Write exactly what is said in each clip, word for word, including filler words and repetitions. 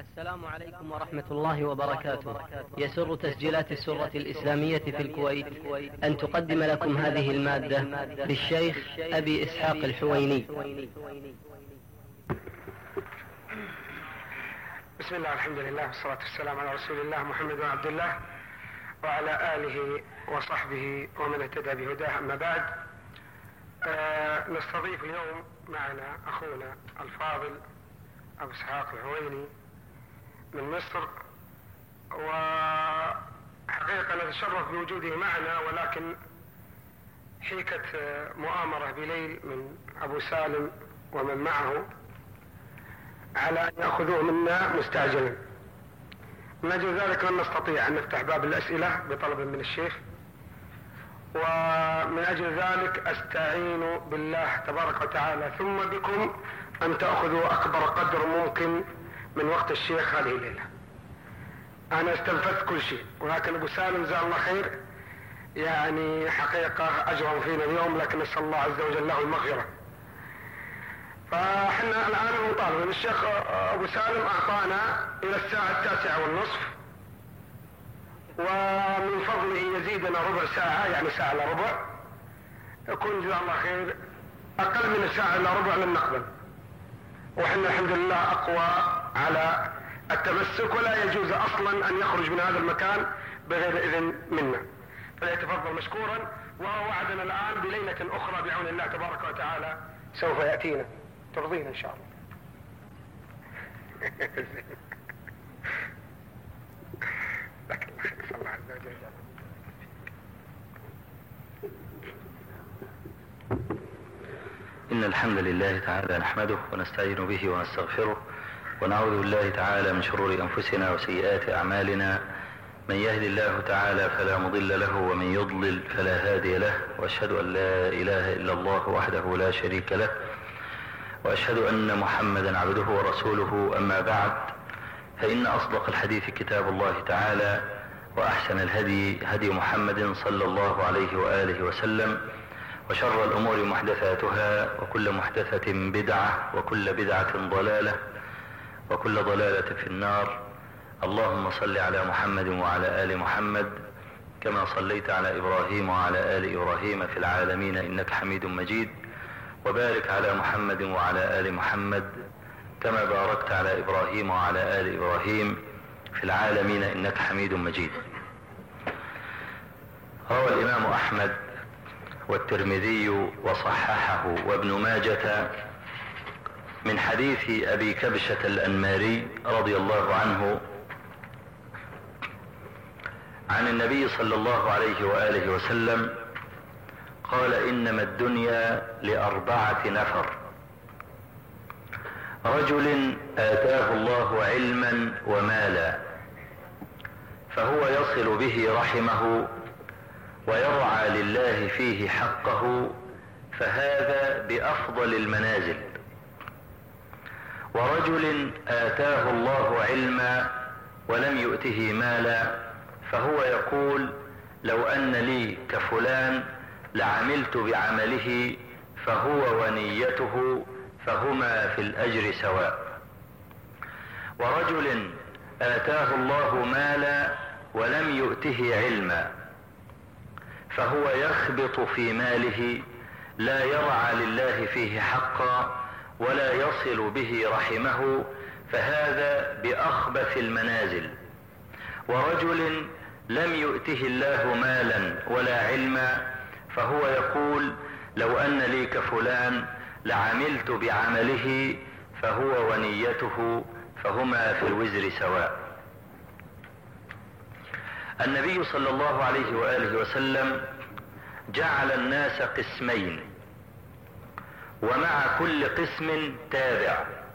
السلام عليكم ورحمة الله وبركاته. يسر تسجيلات السرة الإسلامية في الكويت أن تقدم لكم هذه المادة للشيخ أبي إسحاق الحويني. بسم الله، الحمد لله، والصلاة والسلام على رسول الله محمد بن عبد الله وعلى آله وصحبه ومن اهتدى بهداه. أما بعد، آه نستضيف اليوم معنا أخونا الفاضل أبو إسحاق الحويني من مصر، وحقيقة نتشرف بوجوده معنا، ولكن حيكت مؤامرة بليل من أبو سالم ومن معه على أن يأخذوه منا مستعجلا. من أجل ذلك لن نستطيع أن نفتح باب الأسئلة بطلب من الشيخ، ومن أجل ذلك أستعين بالله تبارك وتعالى ثم بكم أن تأخذوا أكبر قدر ممكن من وقت الشيخ هذه الليلة. أنا استنفذت كل شيء، ولكن أبو سالم جزاه الله خير يعني حقيقة أجرم فينا اليوم، لكن نسأل الله عز وجل له المغفرة. فاحنا الآن نطالب الشيخ أبو سالم أعطانا إلى الساعة التاسعة والنصف، ومن فضله يزيدنا ربع ساعة، يعني ساعة إلا ربع، يكون جزاه الله خير أقل من الساعة إلا ربع لن نقبل، وحنا الحمد لله أقوى على التمسك، ولا يجوز أصلا أن يخرج من هذا المكان بغير إذن منا، فليتفضل مشكورا. وهو وعدنا الآن بليلة أخرى بعون الله تبارك وتعالى سوف يأتينا، ترضينا إن شاء الله. لك الله خير، صلى الله عز وجل. إن الحمد لله تعالى نحمده ونستعين به ونستغفره، ونعوذ بالله تعالى من شرور أنفسنا وسيئات أعمالنا. من يهد الله تعالى فلا مضل له، ومن يضلل فلا هادي له، وأشهد أن لا إله إلا الله وحده لا شريك له، وأشهد أن محمدا عبده ورسوله. أما بعد، فإن أصدق الحديث كتاب الله تعالى، وأحسن الهدي هدي محمد صلى الله عليه وآله وسلم، وشر الأمور محدثاتها، وكل محدثة بدعة، وكل بدعة ضلالة، وكل ضلالة في النار. اللهم صل على محمد وعلى آل محمد كما صليت على إبراهيم وعلى آل إبراهيم في العالمين إنك حميد مجيد، وبارك على محمد وعلى آل محمد كما باركت على إبراهيم وعلى آل إبراهيم في العالمين إنك حميد مجيد. روى الإمام أحمد والترمذي وصححه وابن ماجة من حديث أبي كبشة الأنماري رضي الله عنه عن النبي صلى الله عليه وآله وسلم قال: إنما الدنيا لأربعة نفر: رجل آتاه الله علما ومالا فهو يصل به رحمه ويرعى لله فيه حقه، فهذا بأفضل المنازل. ورجل آتاه الله علما ولم يؤته مالا فهو يقول: لو أن لي كفلان لعملت بعمله، فهو ونيته فهما في الأجر سواء. ورجل آتاه الله مالا ولم يؤته علما فهو يخبط في ماله، لا يرعى لله فيه حقا ولا يصل به رحمه، فهذا بأخبث المنازل. ورجل لم يؤته الله مالا ولا علما فهو يقول: لو أن لي كفلان لعملت بعمله، فهو ونيته فهما في الوزر سواء. النبي صلى الله عليه وآله وسلم جعل الناس قسمين، ومع كل قسم تابع،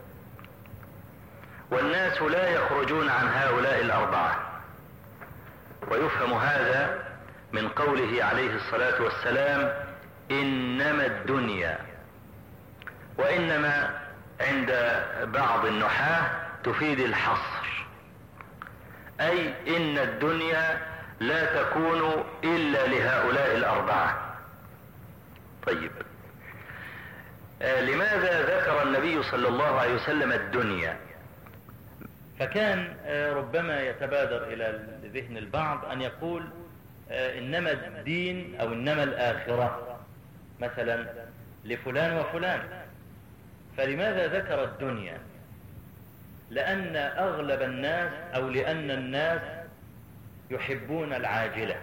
والناس لا يخرجون عن هؤلاء الأربعة. ويفهم هذا من قوله عليه الصلاة والسلام: إنما الدنيا. وإنما عند بعض النحاة تفيد الحصر، أي إن الدنيا لا تكون إلا لهؤلاء الأربعة. طيب، آه لماذا ذكر النبي صلى الله عليه وسلم الدنيا؟ فكان ربما يتبادر إلى ذهن البعض أن يقول إنما الدين أو إنما الآخرة مثلا لفلان وفلان، فلماذا ذكر الدنيا؟ لأن أغلب الناس أو لأن الناس يحبون العاجلة،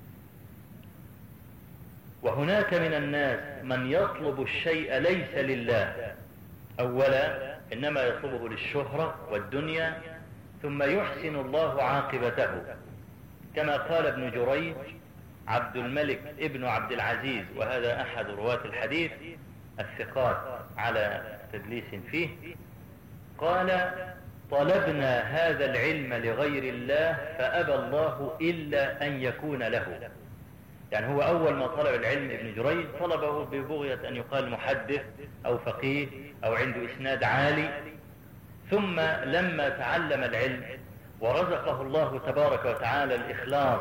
وهناك من الناس من يطلب الشيء ليس لله، أولا إنما يطلبه للشهرة والدنيا، ثم يحسن الله عاقبته، كما قال ابن جريج عبد الملك ابن عبد العزيز، وهذا أحد رواة الحديث الثقات على تدليس فيه، قال: طلبنا هذا العلم لغير الله فأبى الله إلا أن يكون له. يعني هو أول ما طلب العلم ابن جريج طلبه ببغية أن يقال محدث أو فقيه أو عنده إسناد عالي، ثم لما تعلم العلم ورزقه الله تبارك وتعالى الإخلاص،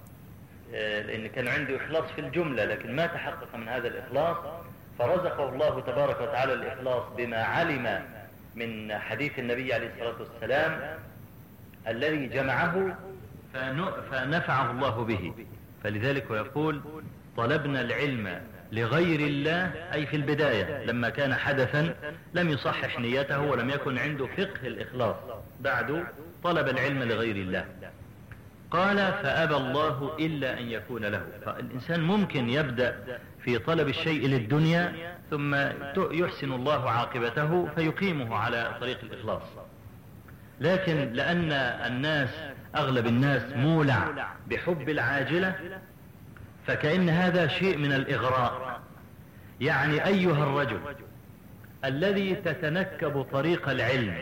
لأن كان عنده إخلاص في الجملة لكن ما تحقق من هذا الإخلاص، فرزقه الله تبارك وتعالى الإخلاص بما علم من حديث النبي عليه الصلاة والسلام الذي جمعه فنفعه الله به. فلذلك يقول: طلبنا العلم لغير الله، أي في البداية لما كان حدثا لم يصحح نيته ولم يكن عنده فقه الإخلاص، بعد طلب العلم لغير الله. قال: فأبى الله إلا أن يكون له. فالإنسان ممكن يبدأ في طلب الشيء للدنيا ثم يحسن الله عاقبته فيقيمه على طريق الإخلاص، لكن لأن الناس أغلب الناس مولع بحب العاجلة، فكأن هذا شيء من الإغراء. يعني أيها الرجل الذي تتنكب طريق العلم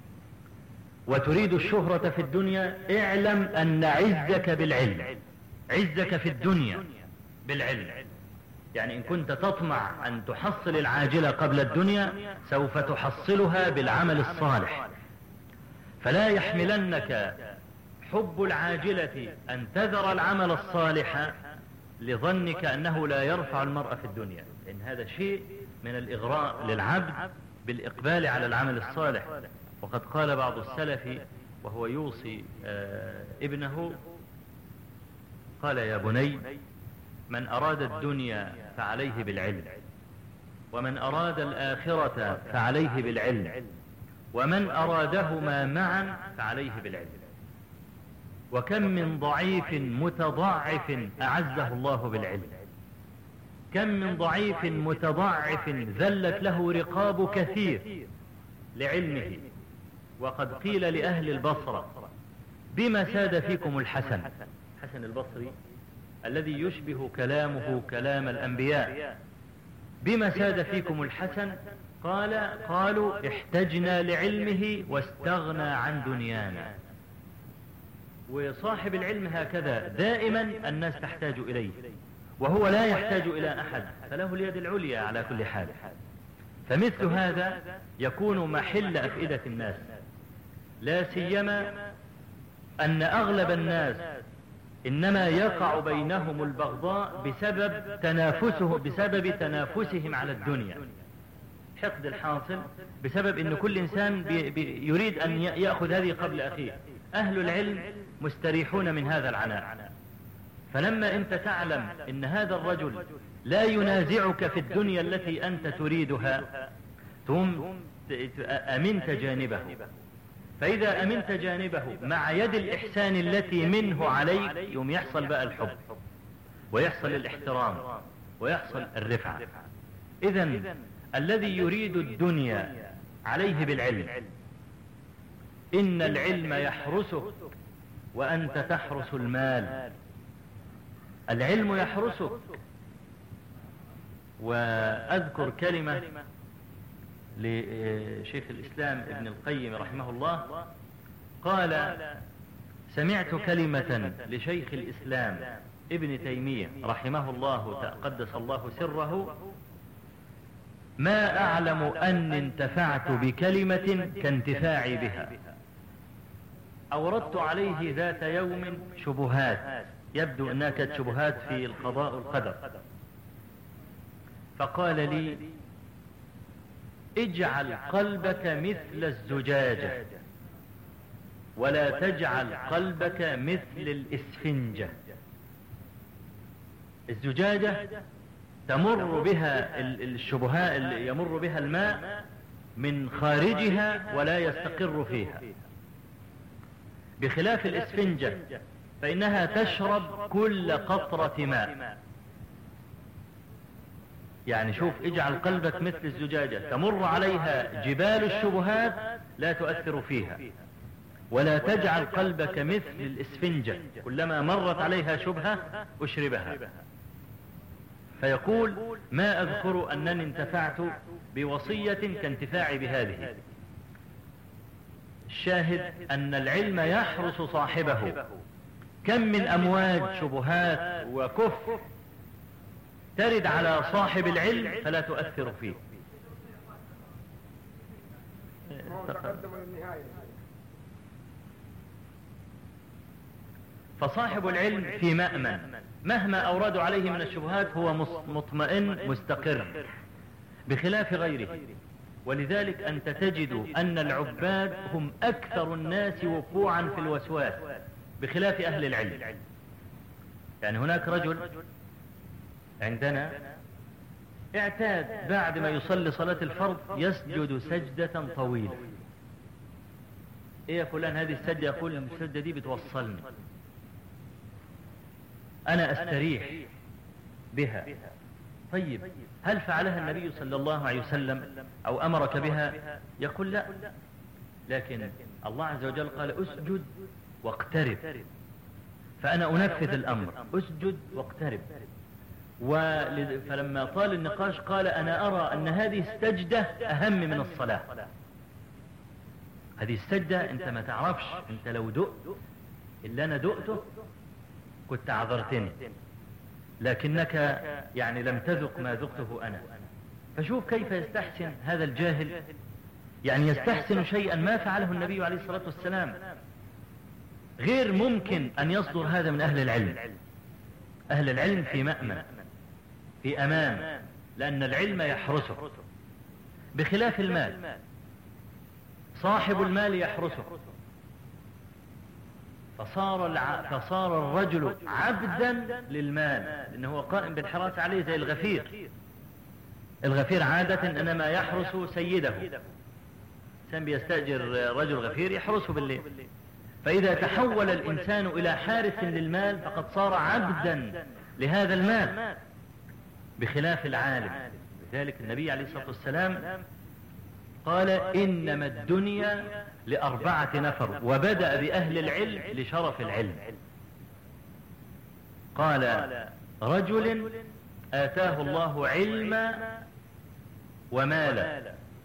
وتريد الشهرة في الدنيا، اعلم أن عزك بالعلم، عزك في الدنيا بالعلم. يعني إن كنت تطمع أن تحصل العاجلة قبل الدنيا سوف تحصلها بالعمل الصالح، فلا يحملنك حب العاجلة أن تذر العمل الصالح لظنك أنه لا يرفع المرء في الدنيا، لأن هذا شيء من الإغراء للعبد بالإقبال على العمل الصالح. وقد قال بعض السلف وهو يوصي ابنه، قال: يا بني، من أراد الدنيا فعليه بالعلم، ومن أراد الآخرة فعليه بالعلم، ومن أرادهما معا فعليه بالعلم. وكم من ضعيف متضعف أعزه الله بالعلم، كم من ضعيف متضعف ذلت له رقاب كثير لعلمه. وقد قيل لأهل البصرة: بما ساد فيكم الحسن، حسن البصري الذي يشبه كلامه كلام الأنبياء، بما ساد فيكم الحسن؟ قال: قالوا: احتجنا لعلمه واستغنى عن دنيانا. وصاحب العلم هكذا دائما الناس تحتاج إليه، وهو لا يحتاج إلى أحد، فله اليد العليا على كل حال. فمثل هذا يكون محل أفئدة الناس، لا سيما أن أغلب الناس إنما يقع بينهم البغضاء بسبب تنافسه بسبب تنافسهم على الدنيا، حقد الحاصل بسبب أن كل إنسان بي بي يريد أن يأخذ هذه قبل أخيه. أهل العلم مستريحون من هذا العناء، فلما أنت تعلم أن هذا الرجل لا ينازعك في الدنيا التي أنت تريدها، ثم أمنت جانبه. فإذا أمنت جانبه مع يد الإحسان التي منه عليك، يوم يحصل بقى الحب ويحصل الاحترام ويحصل الرفعة. إذن الذي يريد الدنيا عليه بالعلم، إن العلم يحرسك وأنت تحرس المال، العلم يحرسك. وأذكر كلمة لشيخ الإسلام ابن القيم رحمه الله، قال: سمعت كلمة لشيخ الإسلام ابن تيمية رحمه الله قدس الله سره: ما أعلم أن انتفعت بكلمة كانتفاعي بها. أوردت عليه ذات يوم شبهات، يبدو أنها كانت شبهات في القضاء والقدر، فقال لي: اجعل قلبك مثل الزجاجة، ولا تجعل قلبك مثل الإسفنجة. الزجاجة تمر بها الشبهات، يمر بها الماء من خارجها ولا يستقر فيها، بخلاف الإسفنجة فإنها تشرب كل قطرة ماء. يعني شوف، اجعل قلبك مثل الزجاجة تمر عليها جبال الشبهات لا تؤثر فيها، ولا تجعل قلبك مثل الإسفنجة كلما مرت عليها شبهة أشربها. فيقول: ما أذكر أنني انتفعت بوصية كانتفاعي بهذه. الشاهد أن العلم يحرس صاحبه. كم من أمواج شبهات وكفر ترد على صاحب العلم فلا تؤثر فيه. فصاحب العلم في مأمن، مهما أوردوا عليه من الشبهات هو مطمئن مستقر، بخلاف غيره. ولذلك أنت تجد أن العباد هم أكثر الناس وقوعا في الوسواس بخلاف أهل العلم. يعني هناك رجل عندنا اعتاد بعد ما يصلي صلاة الفرض يسجد سجدة طويلة. ايه يا فلان هذه السجدة؟ يقول: السجدة دي بتوصلني، أنا أستريح بها. طيب، هل فعلها النبي صلى الله عليه وسلم أو أمرك بها؟ يقول: لا، لكن الله عز وجل قال: أسجد واقترب، فأنا أنفذ الأمر، أسجد واقترب. فلما طال النقاش قال: أنا أرى أن هذه السجدة أهم من الصلاة. هذه السجدة أنت ما تعرفش، أنت لو دقت اللي أنا دقته كنت عذرتني، لكنك يعني لم تذق ما ذقته أنا. فشوف كيف يستحسن هذا الجاهل، يعني يستحسن شيئا ما فعله النبي عليه الصلاة والسلام. غير ممكن أن يصدر هذا من أهل العلم. أهل العلم في مأمن، في أمان، لأن العلم يحرسه، بخلاف المال. صاحب المال يحرسه، فصار, الع... فصار الرجل عبدا للمال، لأنه هو قائم بالحراسة عليه زي الغفير. الغفير عادة إنما يحرس سيده، كان بيستأجر رجل غفير يحرسه بالليل. فإذا تحول الإنسان إلى حارس للمال فقد صار عبدا لهذا المال، بخلاف العالم. لذلك النبي عليه الصلاة والسلام قال: إنما الدنيا لأربعة نفر، وبدأ بأهل العلم لشرف العلم. قال: رجل آتاه الله علما ومالا،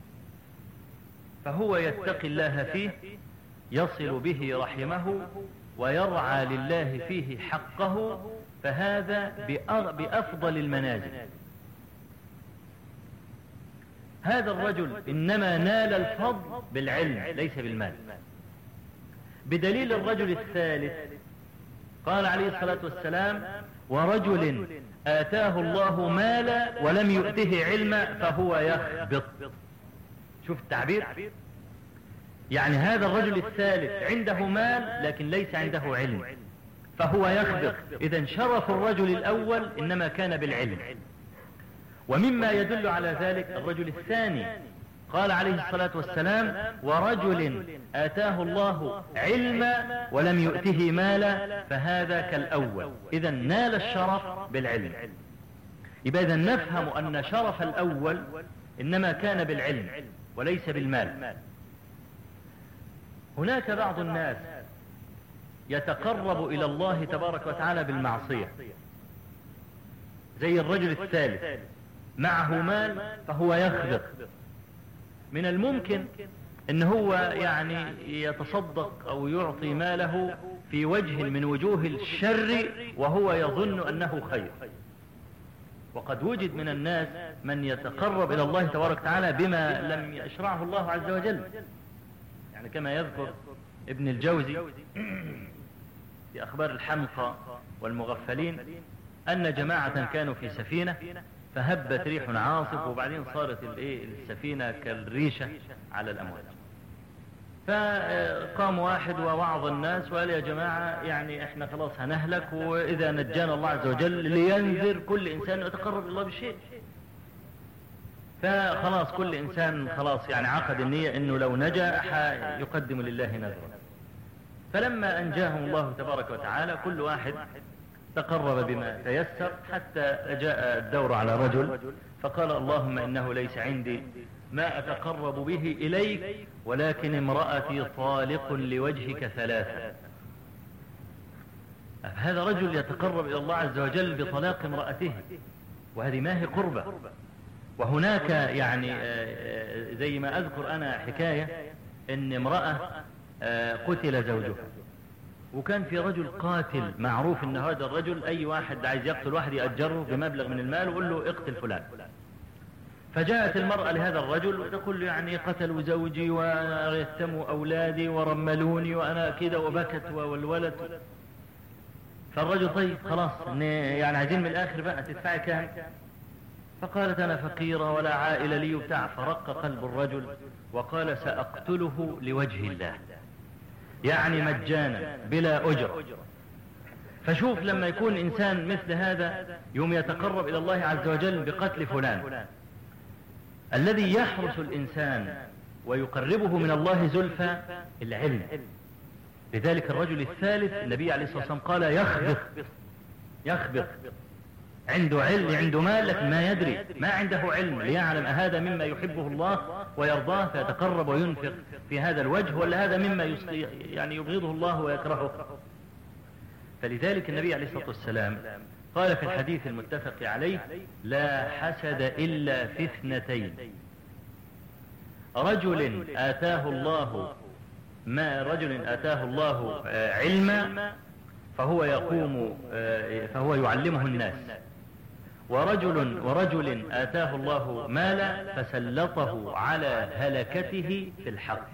فهو يتقي الله فيه، يصل به رحمه، ويرعى لله فيه حقه، فهذا بأفضل المنازل. هذا الرجل إنما نال الفضل بالعلم ليس بالمال، بدليل الرجل الثالث قال عليه الصلاة والسلام: ورجل آتاه الله مالا ولم يؤته علما فهو يخبط. شوف التعبير، يعني هذا الرجل الثالث عنده مال لكن ليس عنده علم فهو يخبط. إذن شرف الرجل الأول إنما كان بالعلم. ومما يدل على ذلك الرجل الثاني قال عليه الصلاة والسلام: ورجل آتاه الله علما ولم يؤته مالا فهذا كالأول. إذن نال الشرف بالعلم. يبقى إذن نفهم أن شرف الأول إنما كان بالعلم وليس بالمال. هناك بعض الناس يتقرب إلى الله تبارك وتعالى بالمعصية، زي الرجل الثالث معه مال فهو يخبط. من الممكن ان هو يعني يتصدق او يعطي ماله في وجه من وجوه الشر وهو يظن انه خير. وقد وجد من الناس من يتقرب الى الله تبارك وتعالى بما لم يشرعه الله عز وجل، يعني كما يذكر ابن الجوزي في اخبار الحمقى والمغفلين ان جماعة كانوا في سفينة فهبت ريح عاصف، وبعدين صارت الايه السفينة كالريشة على الامواج. فقام واحد ووعظ الناس وقال يا جماعة يعني احنا خلاص هنهلك، واذا نجانا الله عز وجل لينذر كل انسان يتقرب الله بالشيء. فخلاص كل انسان خلاص يعني عقد النية انه لو نجا يقدم لله نذرا. فلما انجاهم الله تبارك وتعالى كل واحد تقرب بما تيسر، حتى جاء الدور على رجل فقال اللهم انه ليس عندي ما اتقرب به اليك، ولكن امرأتي طالق لوجهك ثلاثة. هذا رجل يتقرب الى الله عز وجل بطلاق امرأته، وهذه ما هي قربة. وهناك يعني زي ما اذكر انا حكاية ان امرأة قتل زوجها، وكان في رجل قاتل معروف ان هذا الرجل اي واحد عايز يقتل واحد يأجره بمبلغ من المال ويقول له اقتل فلان. فجاءت المرأة لهذا الرجل وتقول له يعني قتلوا زوجي ويتموا اولادي ورملوني وانا كده، وبكت والولد. فالرجل طيب خلاص يعني عايزين من الاخر بقى تدفعي كام؟ فقالت انا فقيرة ولا عائلة لي وبتاع. فرق قلب الرجل وقال سأقتله لوجه الله، يعني مجانا بلا أجر. فشوف لما يكون إنسان مثل هذا يوم يتقرب إلى الله عز وجل بقتل فلان، الذي يحرس الإنسان ويقربه من الله زلفى العلم. لذلك الرجل الثالث النبي عليه الصلاة والسلام قال يخبط يخبط عنده علم، عنده مال لكن ما يدري، ما عنده علم ليعلم هذا مما يحبه الله ويرضاه فيتقرب وينفق في هذا الوجه، ولا هذا مما يعني يبغضه الله ويكرهه. فلذلك النبي عليه الصلاة والسلام قال في الحديث المتفق عليه لا حسد إلا في اثنتين: رجل آتاه الله ما رجل آتاه الله علما فهو يقوم فهو يعلمه الناس، ورجل ورجل آتاه الله مالا فسلطه على هلكته في الحق.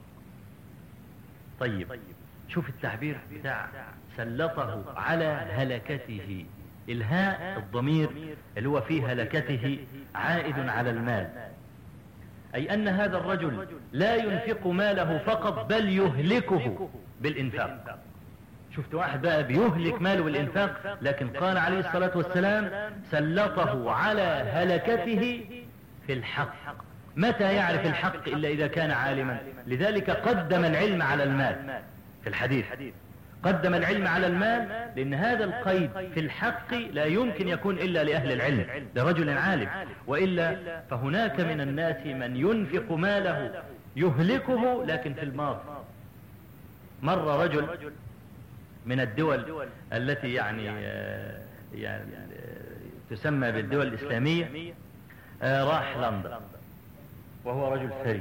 طيب شوف التعبير بتاع سلطه على هلكته، الهاء الضمير اللي هو فيه هلكته عائد على المال، أي أن هذا الرجل لا ينفق ماله فقط بل يهلكه بالإنفاق. شفت واحد بقى بيهلك ماله بالإنفاق، لكن قال عليه الصلاة والسلام سلطه على هلكته في الحق. متى يعرف الحق إلا إذا كان عالما؟ لذلك قدم العلم على المال في الحديث، قدم العلم على المال، لأن هذا القيد في الحق لا يمكن يكون إلا لأهل العلم، لرجل عالم، وإلا فهناك من الناس من ينفق ماله يهلكه لكن في الماضي. مر رجل من الدول التي يعني يعني تسمى بالدول الإسلامية راح لندن وهو رجل ثري.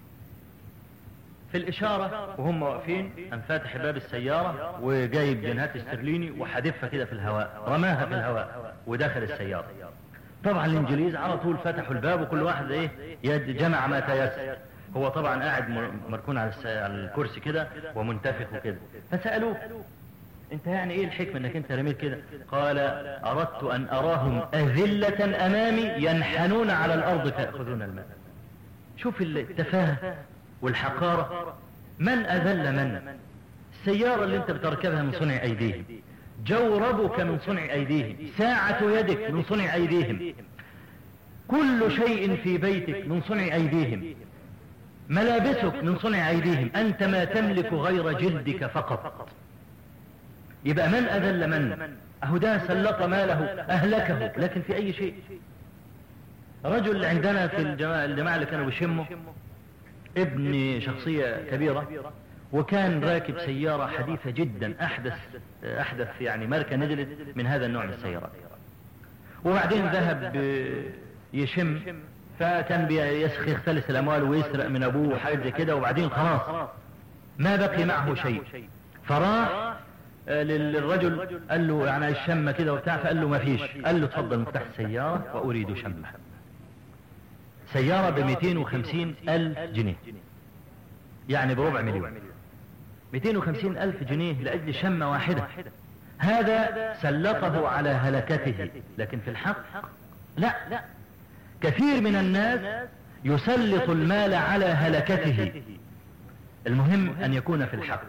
في الإشارة وهم واقفين أم فاتح باب السيارة وجايب جنيهات استرليني وحدفها كده في الهواء، رماها في الهواء ودخل السيارة. طبعا الإنجليز على طول فتحوا الباب وكل واحد إيه جمع ما تيسر. هو طبعا قاعد مركون على الكرسي كده ومنتفخ وكده. فسألوه انت يعني ايه الحكمة انك انت رميت كده؟ قال اردت ان اراهم اذلة امامي ينحنون على الارض فيأخذون الماء. شوف التفاهة والحقارة. من اذل من؟ السيارة اللي انت بتركبها من صنع ايديهم، جوربك من صنع ايديهم، ساعة يدك من صنع ايديهم، كل شيء في بيتك من صنع ايديهم، ملابسك من صنع ايديهم، انت ما تملك غير جلدك فقط. يبقى من أذل من؟ أهو ده سلط ماله أهلكه، لكن في أي شيء. رجل عندنا في الجماعة, الجماعة اللي كانوا بيشموا ابن شخصية كبيرة، وكان راكب سيارة حديثة جدا، أحدث أحدث يعني ماركة نزلت من هذا النوع من السيارات. وبعدين ذهب يشم، فكان يختلس الأموال ويسرق من أبوه وحاجة كده، وبعدين خلاص ما بقي معه شيء. فراح للرجل قال له يعني الشمة كده وبتاع، فقال له ما فيش. قال له تفضل مفتاح السيارة وأريد شمة. سيارة بمئتين وخمسين ألف جنيه، يعني بربع مليون. مئتين وخمسين ألف جنيه لأجل شمة واحدة. هذا سلطه على هلكته، لكن في الحق لا. كثير من الناس يسلط المال على هلكته، المهم أن يكون في الحق.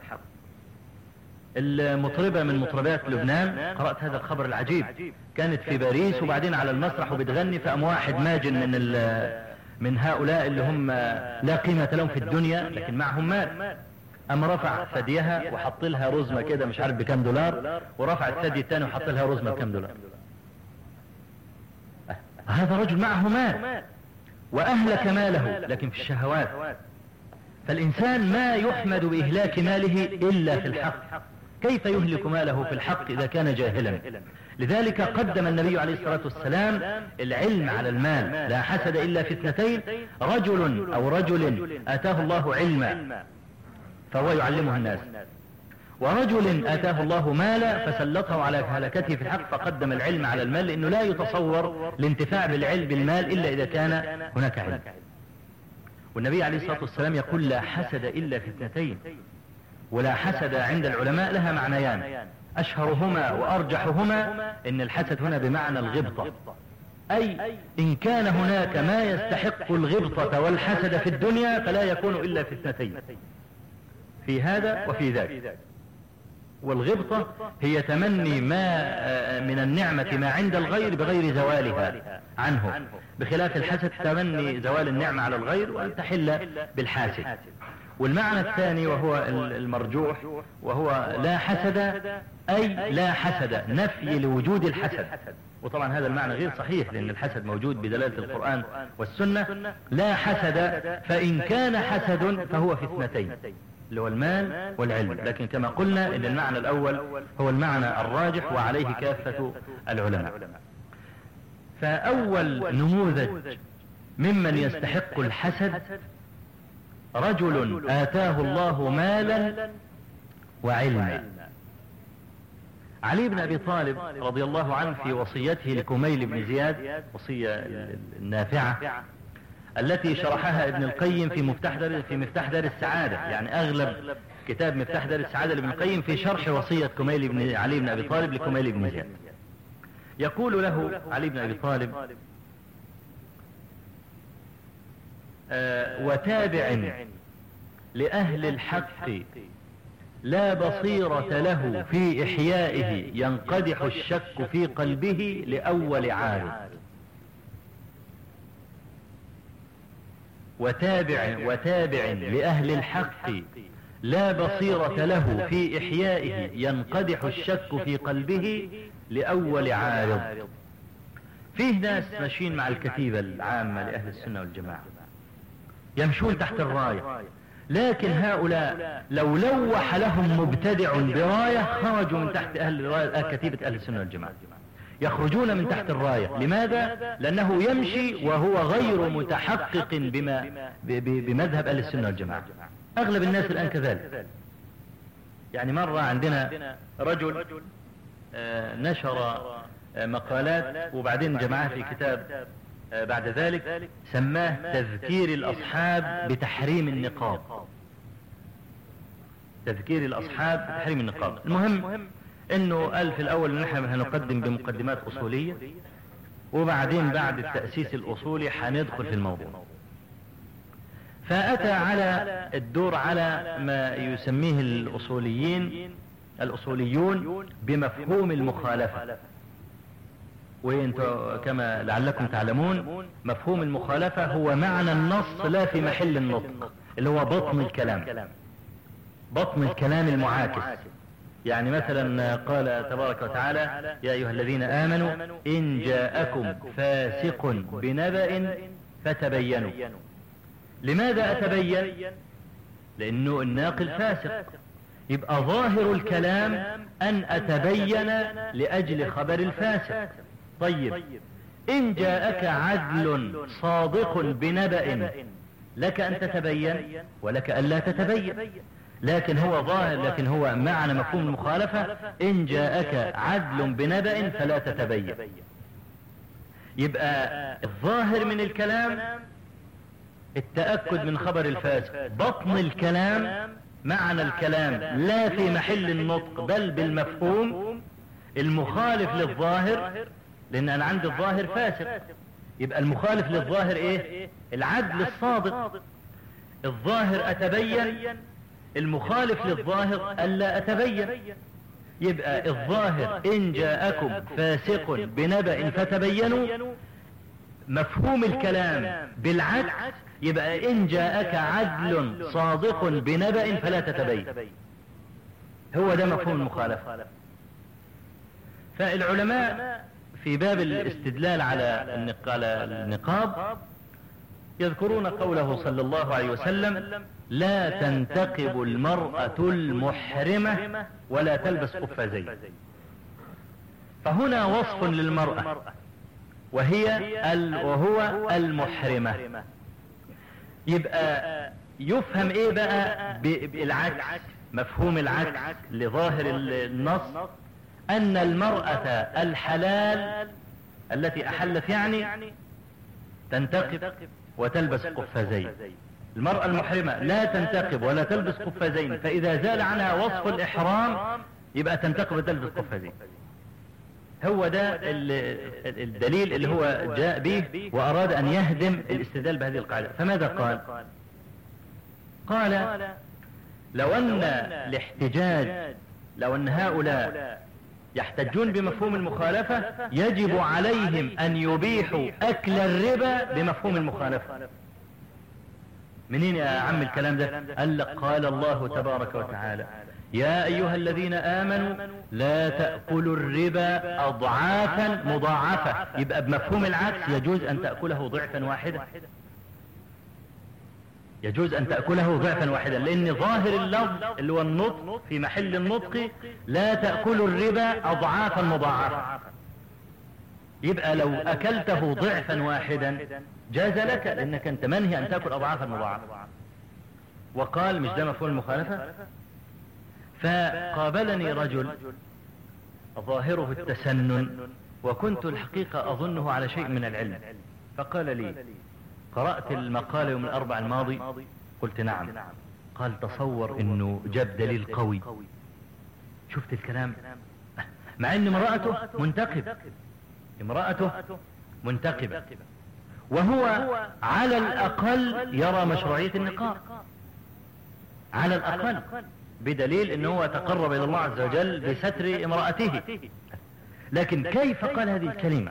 المطربة من مطربات لبنان، قرأت هذا الخبر العجيب، كانت في باريس وبعدين على المسرح وبتغني، فأم واحد ماجن من من هؤلاء اللي هم لا قيمة لهم في الدنيا لكن معهم مال، أم رفع ثديها وحط لها رزمة كده مش عارف بكم دولار، ورفع الثدي الثاني وحط لها رزمة بكم دولار. هذا رجل معه مال وأهلك ماله لكن في الشهوات. فالإنسان ما يحمد بإهلاك ماله إلا في الحق. كيف يهلك ماله في الحق إذا كان جاهلا؟ لذلك قدم النبي عليه الصلاة والسلام العلم على المال. لا حسد إلا في اثنتين: رجل أو رجل آتاه الله علما فهو يعلمه الناس، ورجل آتاه الله مالا فسلطه على هلكته في الحق. فقدم العلم على المال لأنه لا يتصور الانتفاع بالعلم بالمال إلا إذا كان هناك علم. والنبي عليه الصلاة والسلام يقول: لا حسد إلا في اثنتين. ولا حسد عند العلماء لها معنيان، أشهرهما وأرجحهما إن الحسد هنا بمعنى الغبطة، أي إن كان هناك ما يستحق الغبطة والحسد في الدنيا فلا يكون إلا في اثنتين، في هذا وفي ذاك. والغبطة هي تمني ما من النعمة ما عند الغير بغير زوالها عنه، بخلاف الحسد تمني زوال النعمة على الغير وأن تحل بالحاسد. والمعنى الثاني وهو المرجوح وهو لا حسد، أي لا حسد نفي لوجود الحسد. وطبعا هذا المعنى غير صحيح لأن الحسد موجود بدلالة القرآن والسنة. لا حسد، فإن كان حسد فهو في اثنتين اللي هو المال والعلم، لكن كما قلنا إن المعنى الأول هو المعنى الراجح وعليه كافة العلماء. فأول نموذج ممن يستحق الحسد رجل آتاه الله مالا وعلما. علي بن أبي طالب رضي الله عنه في وصيته لكميل بن زياد، وصية النافعة التي شرحها ابن القيم في مفتاح دار في مفتاح دار السعادة، يعني أغلب كتاب مفتاح دار السعادة لابن القيم في شرح وصية كميل بن علي بن أبي طالب لكميل بن زياد. يقول له علي بن أبي طالب: آه وتابع لأهل الحق لا بصيرة له في إحيائه ينقدح الشك في قلبه لأول عارض. وتابع وتابع لأهل الحق لا بصيرة له في إحيائه ينقدح الشك في قلبه لأول عارض. فيه ناس ماشيين مع الكتيبة العامة لأهل السنة والجماعة يمشون تحت الراية، لكن هؤلاء لو لوح لهم مبتدع براية خرجوا من تحت أهل كتيبة أهل السنة والجماعة، يخرجون من تحت الراية. لماذا؟ لأنه يمشي وهو غير متحقق بما بمذهب أهل السنة والجماعة. أغلب الناس الآن كذلك. يعني مرة عندنا رجل نشر مقالات وبعدين جمعها في كتاب بعد ذلك سماه تذكير الأصحاب بتحريم النقاب. تذكير الأصحاب بتحريم النقاب. المهم انه قال في الاول نحن هنقدم بمقدمات اصولية، وبعدين بعد التأسيس الاصولي هندخل في الموضوع. فاتى على الدور على ما يسميه الاصوليين الاصوليون بمفهوم المخالفة. وانتم كما لعلكم تعلمون مفهوم المخالفة هو معنى النص لا في محل النطق، اللي هو بطن الكلام، بطن الكلام المعاكس. يعني مثلا قال تبارك وتعالى: يا أيها الذين آمنوا إن جاءكم فاسق بنبأ فتبينوا. لماذا أتبين؟ لأنه الناقل فاسق، يبقى ظاهر الكلام أن أتبين لأجل خبر الفاسق. طيب إن جاءك عدل صادق بنبأ لك أن تتبين ولك أن لا تتبين، لكن هو ظاهر لكن هو معنى مفهوم المخالفة إن جاءك عدل بنبأ فلا تتبين. يبقى الظاهر من الكلام التأكد من خبر الفاسق، بطن الكلام معنى الكلام لا في محل النطق بل بالمفهوم المخالف للظاهر، لأن أنا عندي الظاهر فاسق، يبقى المخالف للظاهر إيه؟ العدل الصادق. الظاهر أتبين المخالف للظاهر ألا أتبين. يبقى الظاهر إن جاءكم فاسق بنبأ فتبينوا، مفهوم الكلام بالعكس يبقى إن جاءك عدل صادق بنبأ فلا تتبين. هو ده مفهوم المخالفة. فالعلماء في باب الاستدلال على النقاب يذكرون قوله صلى الله عليه وسلم: لا تنتقب المرأة المحرمة ولا تلبس قفازين. فهنا وصف للمرأة وهي ال وهو المحرمة. يبقى يفهم ايه بقى بالعكس، مفهوم العكس لظاهر النص، ان المرأة الحلال التي احلت يعني تنتقب وتلبس قفازين. المرأة المحرمة لا تنتقب ولا تلبس قفازين، فاذا زال عنها وصف الاحرام يبقى تنتقب وتلبس قفازين. هو ده الدليل اللي هو جاء به واراد ان يهدم الاستدلال بهذه القاعدة. فماذا قال؟ قال: لو ان الاحتجاج لو ان هؤلاء يحتجون بمفهوم المخالفة يجب عليهم ان يبيحوا اكل الربا بمفهوم المخالفة. منين يا عم الكلام ده؟ قال لك: قال الله تبارك وتعالى: يا ايها الذين امنوا لا تأكلوا الربا اضعافا مضاعفة. يبقى بمفهوم العكس يجوز ان تأكله ضعفا واحدا، يجوز ان تأكله ضعفا واحدا، لان ظاهر اللفظ اللي هو النطق في محل النطق لا تأكلوا الربا اضعافا مضاعفة. يبقى لو اكلته ضعفا واحدا جاز لك، لانك انت منهي ان تأكل اضعافا مضاعفة. وقال: مش ده مفهوم المخالفة؟ فقابلني رجل ظاهره التسنن وكنت الحقيقة اظنه على شيء من العلم، فقال لي: قرأت المقالة يوم الاربع الماضي؟ قلت: نعم. قال: تصور انه جاب دليل قوي. شفت الكلام؟ مع ان امرأته منتقب، امرأته منتقبة، وهو على الاقل يرى مشروعية النقاب، على الاقل، بدليل انه هو تقرب الى الله عز وجل بستر امرأته. لكن كيف قال هذه الكلمة؟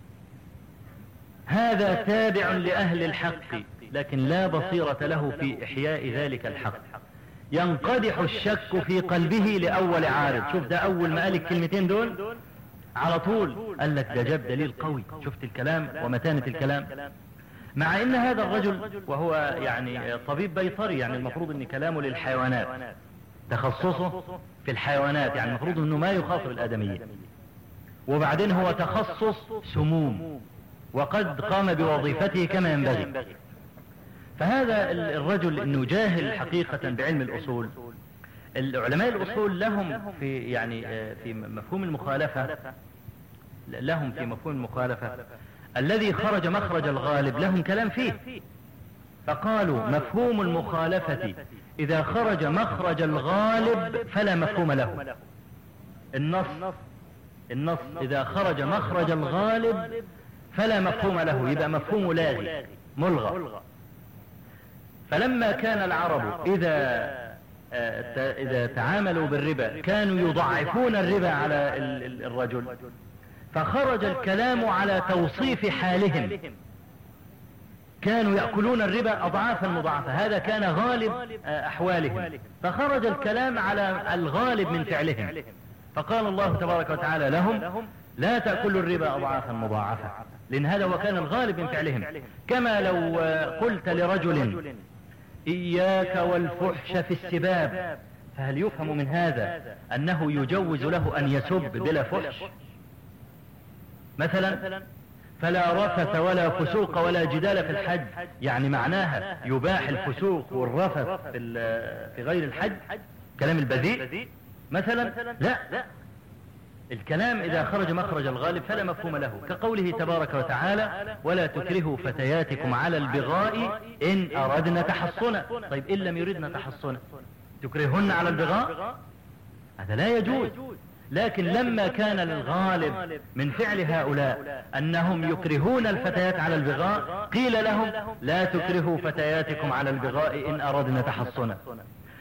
هذا تابع لأهل الحق لكن لا بصيرة له في إحياء ذلك الحق. ينقدح الشك في قلبه لأول عارض. شوف ده أول ما قال الكلمتين دول على طول قال لك ده جاب دليل قوي. شفت الكلام ومتانة الكلام، مع ان هذا الرجل وهو يعني طبيب بيطري، يعني المفروض ان كلامه للحيوانات، تخصصه في الحيوانات، يعني المفروض انه ما يخاطب الآدمية. وبعدين هو تخصص سموم وقد قام بوظيفته كما ينبغي. فهذا الرجل انه جاهل حقيقة بعلم الاصول. العلماء الاصول لهم في يعني في مفهوم المخالفة، لهم في مفهوم المخالفة الذي خرج مخرج الغالب لهم كلام فيه. فقالوا: مفهوم المخالفة اذا خرج مخرج الغالب فلا مفهوم له. النص النص اذا خرج مخرج الغالب فلا مفهوم له، يبقى مفهوم لاغي ملغى. فلما كان العرب إذا إذا تعاملوا بالربا كانوا يضعفون الربا على الرجل، فخرج الكلام على توصيف حالهم. كانوا يأكلون الربا أضعافا مضاعفة، هذا كان غالب أحوالهم، فخرج الكلام على الغالب من فعلهم. فقال الله تبارك وتعالى لهم: لا تأكلوا الربا أضعافا مضاعفة، لأن هذا وكان الغالب من فعلهم. كما لو قلت لرجل: إياك والفحش في السباب، فهل يفهم من هذا أنه يجوز له أن يسب بلا فحش مثلا؟ فلا رفث ولا فسوق ولا جدال في الحج، يعني معناها يباح الفسوق والرفث في غير الحج، كلام البذيء مثلا؟ لا، الكلام إذا خرج مخرج الغالب فلا مفهوم له، كقوله تبارك وتعالى: ولا تكرهوا فتياتكم على البغاء إن أردنا تحصنا. طيب إن لم يردنا تحصنا تكرهن على البغاء؟ هذا لا يجوز. لكن لما كان للغالب من فعل هؤلاء أنهم يكرهون الفتيات على البغاء قيل لهم: لا تكرهوا فتياتكم على البغاء إن أردنا تحصنا.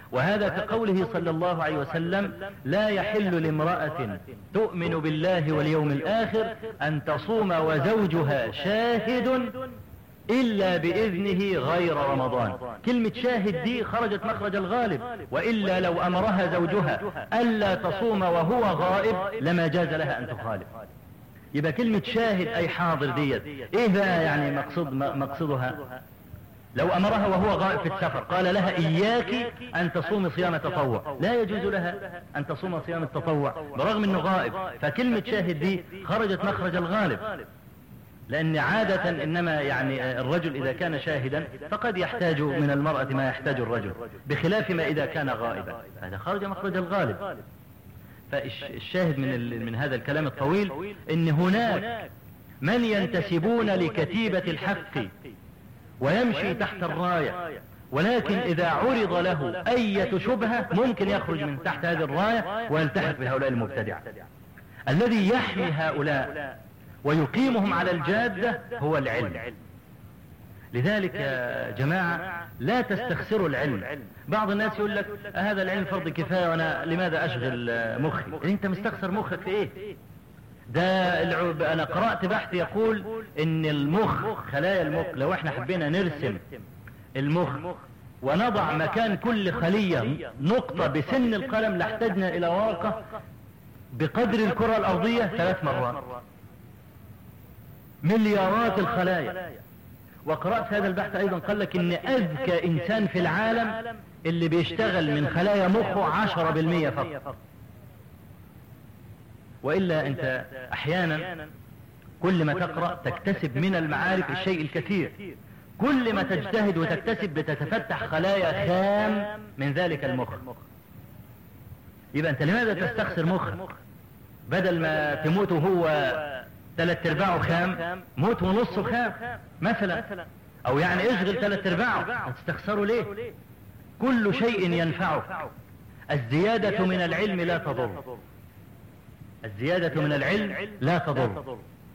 وهذا كقوله صلى الله عليه وسلم: لا يحل لامرأة تؤمن بالله واليوم الآخر أن تصوم وزوجها شاهد إلا بإذنه غير رمضان. كلمة شاهد دي خرجت مخرج الغالب، وإلا لو أمرها زوجها ألا تصوم وهو غائب لما جاز لها أن تخالف. يبقى كلمة شاهد أي حاضر ديت إيه بقى يعني مقصود مقصدها؟ لو أمرها وهو غائب في السفر قال لها: إياك أن تصوم صيام التطوع، لا يجوز لها أن تصوم صيام التطوع برغم أنه غائب. فكلمة شاهد دي خرجت مخرج الغالب، لأن عادة إنما يعني الرجل إذا كان شاهدا فقد يحتاج من المرأة ما يحتاج الرجل، بخلاف ما إذا كان غائبا، هذا خرج مخرج الغالب. فالشاهد من من هذا الكلام الطويل إن هناك من ينتسبون لكتيبة الحق ويمشي تحت الراية، ولكن إذا عرض له أي شبهة ممكن يخرج من تحت هذه الراية ويلتحق بهؤلاء المبتدعة. الذي يحمي هؤلاء ويقيمهم على الجادة هو العلم. لذلك يا جماعة لا تستخسروا العلم. بعض الناس يقول لك: هذا العلم فرض كفاية وأنا لماذا أشغل مخي؟ أنت مستخسر مخك في إيه؟ ده العب... أنا قرأت بحث يقول إن المخ، خلايا المخ، لو احنا حبينا نرسم المخ ونضع مكان كل خلية نقطة بسن القلم لاحتجنا إلى ورقة بقدر الكرة الأرضية ثلاث مرات، مليارات الخلايا. وقرأت هذا البحث أيضا قال لك إن أذكى إنسان في العالم اللي بيشتغل من خلايا مخه عشرة بالمية فقط. وإلا أنت أحيانا كل ما تقرأ تكتسب من المعارف الشيء الكثير، كل ما تجتهد وتكتسب بتتفتح خلايا خام من ذلك المخ. يبقى أنت لماذا تستخسر مخك؟ بدل ما تموت وهو ثلاث ارباعه خام، موت ونصه خام مثلا، او يعني اشغل ثلاث ارباعه، هتستخسره ليه؟ كل شيء ينفعه. الزيادة من العلم لا تضر، الزيادة من العلم لا تضر.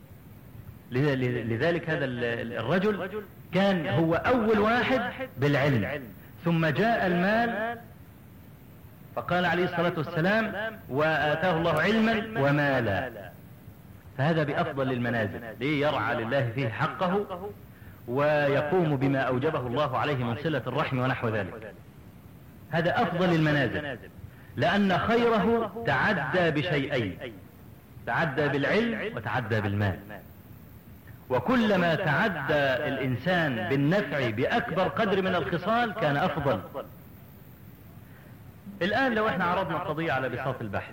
لذلك هذا الرجل كان هو اول واحد بالعلم، ثم جاء المال فقال عليه الصلاة والسلام: وآتاه الله علما ومالا. فهذا بأفضل المنازل، ليرعى لله فيه حقه ويقوم بما أوجبه الله عليه من صلة الرحم ونحو ذلك. هذا أفضل المنازل، لأن خيره تعدى بشيئين: تعدى بالعلم وتعدى بالمال. وكلما تعدى الإنسان بالنفع بأكبر قدر من الخصال كان أفضل. الآن لو احنا عرضنا القضية على بساط البحث،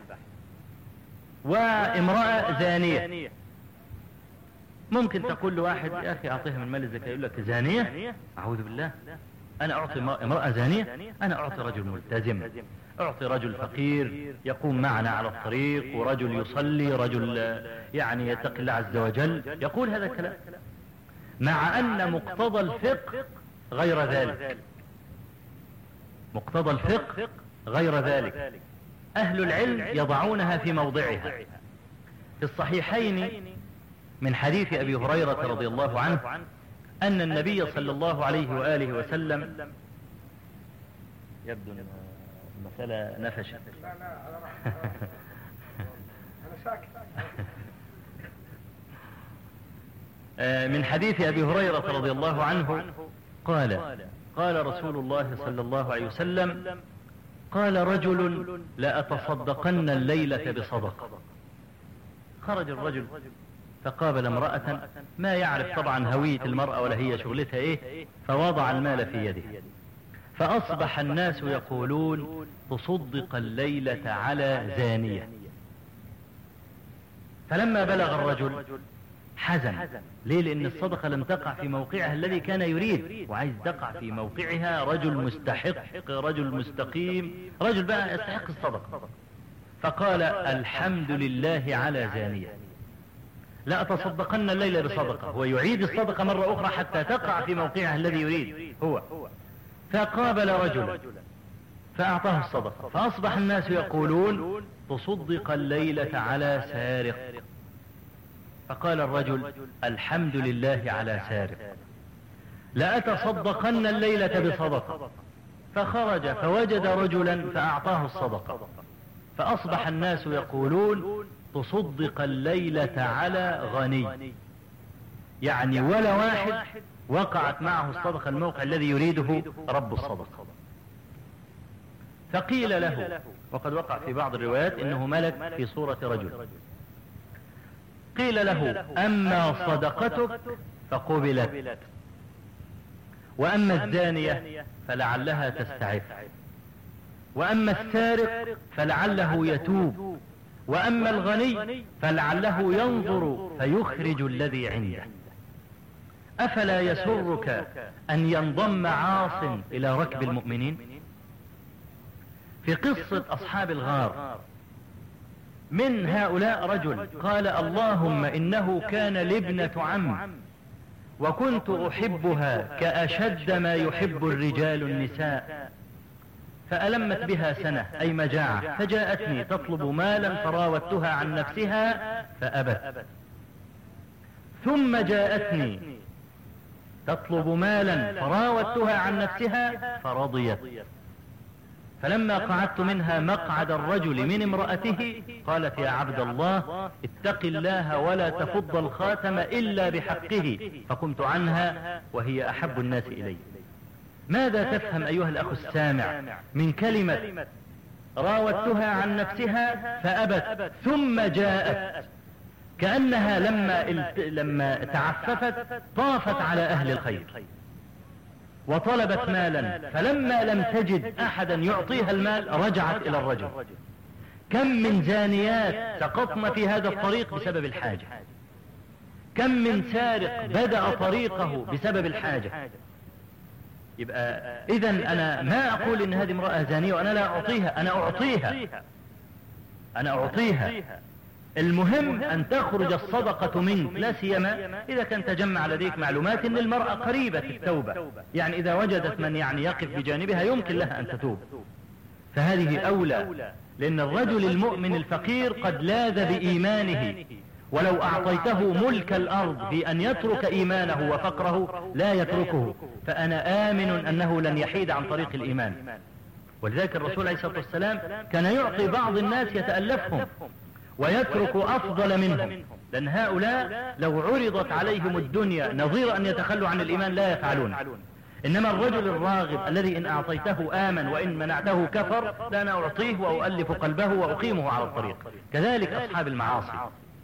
وامرأة زانية، ممكن تقول لواحد: يا أخي أعطيها من مال الزكاة. يقول لك: زانية؟ أعوذ بالله، أنا أعطي امرأة زانية؟ أنا أعطي رجل ملتزم، أعطي رجل فقير يقوم معنا على الطريق، ورجل يصلي، رجل يعني يتقي الله عز وجل. يقول هذا الكلام مع أن مقتضى الفقه غير ذلك. مقتضى الفقه غير ذلك. أهل العلم يضعونها في موضعها. في الصحيحين من حديث أبي هريرة رضي الله عنه أن النبي صلى الله عليه وآله وسلم، يبدو أن المسألة نفشت. لا لا أنا ساكت. من حديث أبي هريرة رضي الله عنه قال: قال رسول الله صلى الله عليه وسلم: قال رجل: لأتصدقن الليلة بصدقة. خرج الرجل فقابل امرأة ما يعرف طبعا هوية المرأة ولا هي شغلتها ايه، فوضع المال في يده. فأصبح الناس يقولون: تصدق الليلة على زانية. فلما بلغ الرجل حزن. ليه؟ لأن الصدقة لم تقع في موقعها الذي كان يريد، وعايز تقع في موقعها رجل مستحق، رجل مستقيم، رجل بقى يستحق الصدقة. فقال: الحمد لله على زانية، لا أتصدقن الليلة بصدقة. هو يعيد الصدقة مرة أخرى حتى تقع في موقعها الذي يريد هو. فقابل رجلا فأعطاه الصدقة. فأصبح الناس يقولون: تصدق الليلة على سارق. فقال الرجل: الحمد لله على سارق، لا أتصدقن الليلة بصدقة. فخرج فوجد رجلا فأعطاه الصدقة، فأصبح الناس يقولون تصدق الليلة على غني، يعني ولا واحد وقعت معه الصدقة الموقع الذي يريده رب الصدقة. فقيل له، وقد وقع في بعض الروايات انه ملك في صورة رجل، قيل له اما صدقتك فقبلت، واما الزانية فلعلها تستعف، واما السارق فلعله يتوب، واما الغني فلعله ينظر فيخرج الذي عنده. افلا يسرك ان ينضم عاص الى ركب المؤمنين؟ في قصة اصحاب الغار من هؤلاء رجل قال اللهم انه كان لابنة عم وكنت احبها كاشد ما يحب الرجال النساء، فألمت بها سنة أي مجاعة، فجاءتني تطلب مالا فراودتها عن نفسها فأبت، ثم جاءتني تطلب مالا فراودتها عن نفسها فرضيت، فلما قعدت منها مقعد الرجل من امرأته قالت يا عبد الله اتق الله ولا تفض الخاتم إلا بحقه، فقمت عنها وهي أحب الناس إلي. ماذا تفهم أيها الأخ السامع من كلمة راودتها عن نفسها فأبت ثم جاءت؟ كأنها لما, لما تعففت طافت على أهل الخير وطلبت مالا، فلما لم تجد أحدا يعطيها المال رجعت إلى الرجل. كم من زانيات سقطن في هذا الطريق بسبب الحاجة، كم من سارق بدأ طريقه بسبب الحاجة. يبقى إذن أنا ما أقول إن هذه امرأة زانية وأنا لا أعطيها، أنا أعطيها أنا أعطيها المهم أن تخرج الصدقة منك، لا سيما إذا كان تجمع لديك معلومات أن المرأة قريبة التوبة، يعني إذا وجدت من يعني يقف بجانبها يمكن لها أن تتوب، فهذه أولى، لأن الرجل المؤمن الفقير قد لاذ بإيمانه، ولو أعطيته ملك الأرض في أن يترك إيمانه وفقره لا يتركه، فأنا آمن أنه لن يحيد عن طريق الإيمان. ولذلك الرسول عليه الصلاة والسلام كان يعطي بعض الناس يتألفهم ويترك أفضل منهم، لأن هؤلاء لو عرضت عليهم الدنيا نظير أن يتخلوا عن الإيمان لا يفعلون. إنما الرجل الراغب الذي إن أعطيته آمن وإن منعته كفر، لا أنا أعطيه وأؤلف قلبه وأقيمه على الطريق. كذلك أصحاب المعاصي.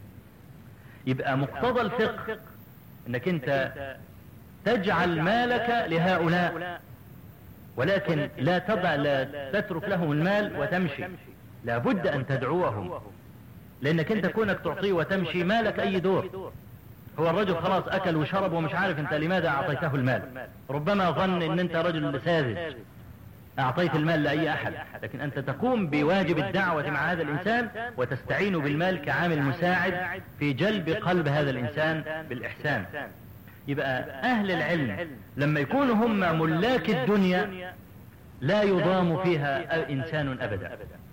يبقى مقتضى الفقه أنك أنت تجعل مالك لهؤلاء، ولكن لا تضع لا تترك لهم المال وتمشي، لا بد أن تدعوهم، لأنك أنت كونك تعطيه وتمشي ما لك أي دور. هو الرجل خلاص أكل وشرب ومش عارف أنت لماذا أعطيته المال، ربما ظن أن أنت رجل ساذج أعطيت المال لأي أحد، لكن أنت تقوم بواجب الدعوة مع هذا الإنسان وتستعين بالمال كعامل مساعد في جلب قلب هذا الإنسان بالإحسان. يبقى أهل العلم لما يكونوا هم ملاك الدنيا لا يضام فيها إنسان أبدا،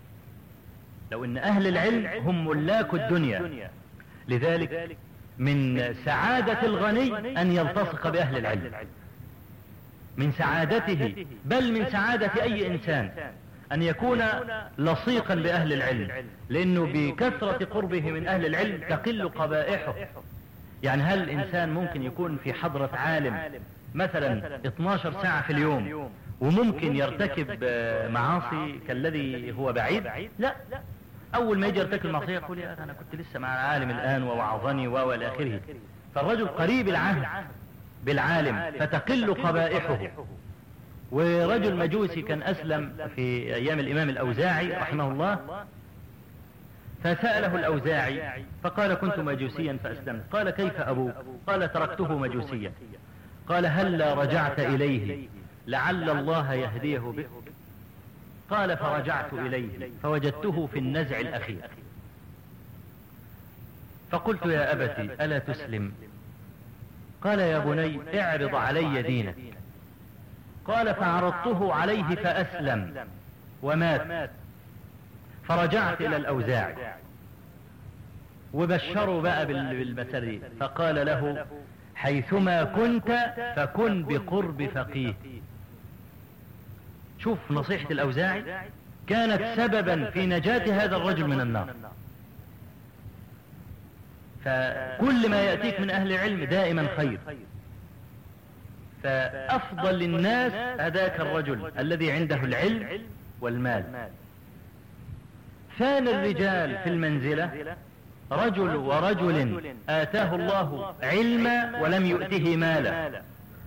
لو أن أهل العلم هم ملاك الدنيا. لذلك من سعادة الغني أن يلتصق بأهل العلم، من سعادته بل من سعادة أي إنسان أن يكون لصيقا بأهل العلم، لأنه بكثرة قربه من أهل العلم تقل قبائحه. يعني هل الإنسان ممكن يكون في حضرة عالم مثلا اثنتا عشرة ساعة في اليوم وممكن يرتكب معاصي كالذي هو بعيد؟ لا، أول ما يجي يرتكب المعصية يقول يا أنا كنت لسه مع العالم الآن ووعظني وإلى آخره. فالرجل قريب العهد بالعالم فتقل قبائحه. ورجل مجوسي كان أسلم في أيام الإمام الأوزاعي رحمه الله، فسأله الأوزاعي فقال كنت مجوسيا فأسلمت. قال كيف أبوك؟ قال تركته مجوسيا. قال هل رجعت إليه لعل الله يهديه بك؟ قال فرجعت إليه فوجدته في النزع الأخير، فقلت يا أبتي ألا تسلم؟ قال يا بني اعرض علي دينك. قال فعرضته عليه فأسلم ومات. فرجعت إلى الأوزاعي وبشروا بقى بالمسر، فقال له حيثما كنت فكن بقرب فقيه. شوف نصيحة الأوزاعي كانت سببا في نجاة هذا الرجل من النار. فكل ما يأتيك من أهل العلم دائما خير. فأفضل الناس هذاك الرجل الذي عنده العلم والمال. ثاني الرجال في المنزلة رجل ورجل آتاه الله علما ولم يؤته مالا.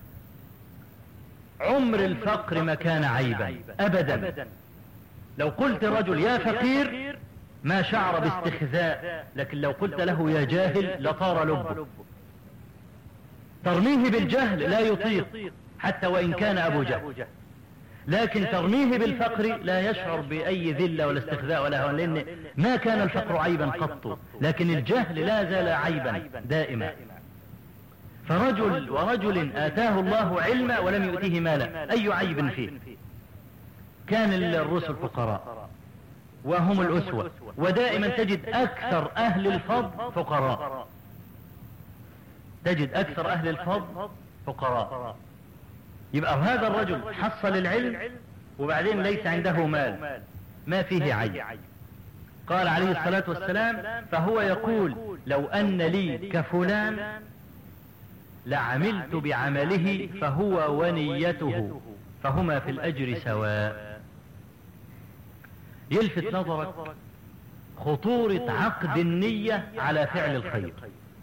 عمر الفقر ما كان عيبا أبدا. لو قلت رجل يا فقير ما شعر باستخزاء، لكن لو قلت له يا جاهل لطار لبه. ترميه بالجهل لا يطيق حتى وإن كان أبو جهل، لكن ترميه بالفقر لا يشعر بأي ذلة ولا استخزاء ولا هون، لأن ما كان الفقر عيبا قط، لكن الجهل لا زال عيبا دائما. فرجل ورجل آتاه الله علما ولم يؤته مالا، أي عيب فيه؟ كان الرسل فقراء وهم الأسوة، ودائما تجد أكثر أهل الفضل فقراء، تجد أكثر أهل الفضل فقراء. يبقى هذا الرجل حصل العلم وبعدين ليس عنده مال، ما فيه عيب. قال عليه الصلاة والسلام فهو يقول لو أن لي كفلان لعملت بعمله فهو ونيته فهما في الأجر سواء. يلفت نظرك خطورة عقد النية على فعل الخير.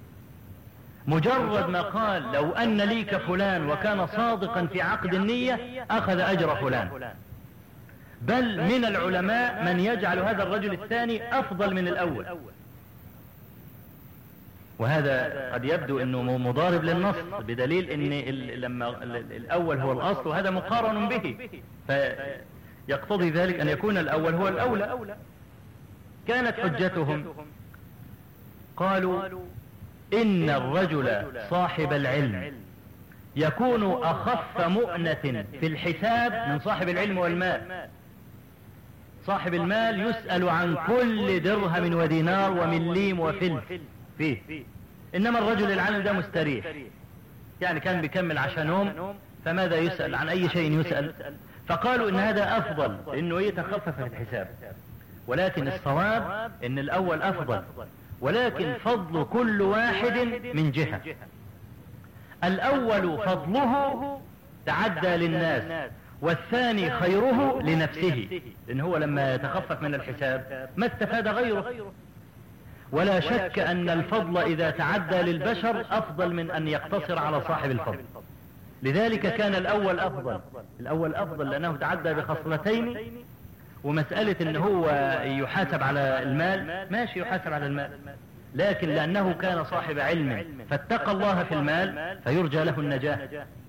مجرد ما قال لو أن لي كفلان وكان صادقا في عقد النية أخذ أجر فلان، بل من العلماء من يجعل هذا الرجل الثاني أفضل من الأول، وهذا قد يبدو أنه مضارب للنص، بدليل أن لما الأول هو الأصل وهذا مقارن به، فيقتضي ذلك أن يكون الأول هو الأولى. كانت حجتهم قالوا إن الرجل صاحب العلم يكون أخف مؤنة في الحساب من صاحب العلم والمال. صاحب المال يسأل عن كل درهم ودينار ومليم وفلس فيه، إنما الرجل العالم ده مستريح، يعني كان بيكمل عشان نوم، فماذا يسأل؟ عن أي شيء يسأل؟ فقالوا إن هذا أفضل إنه يتخفف في الحساب، ولكن الصواب إن الأول أفضل، ولكن فضل كل واحد من جهة. الأول فضله تعدى للناس، والثاني خيره لنفسه، لأن هو لما يتخفف من الحساب ما استفاد غيره. ولا شك أن الفضل إذا تعدى للبشر أفضل من أن يقتصر على صاحب الفضل. لذلك كان الأول أفضل، الأول أفضل لأنه تعدى بخصلتين. ومسألة أن هو يحاسب على المال ماشي، يحاسب على المال، لكن لأنه كان صاحب علم فاتقى الله في المال فيرجى له النجاة.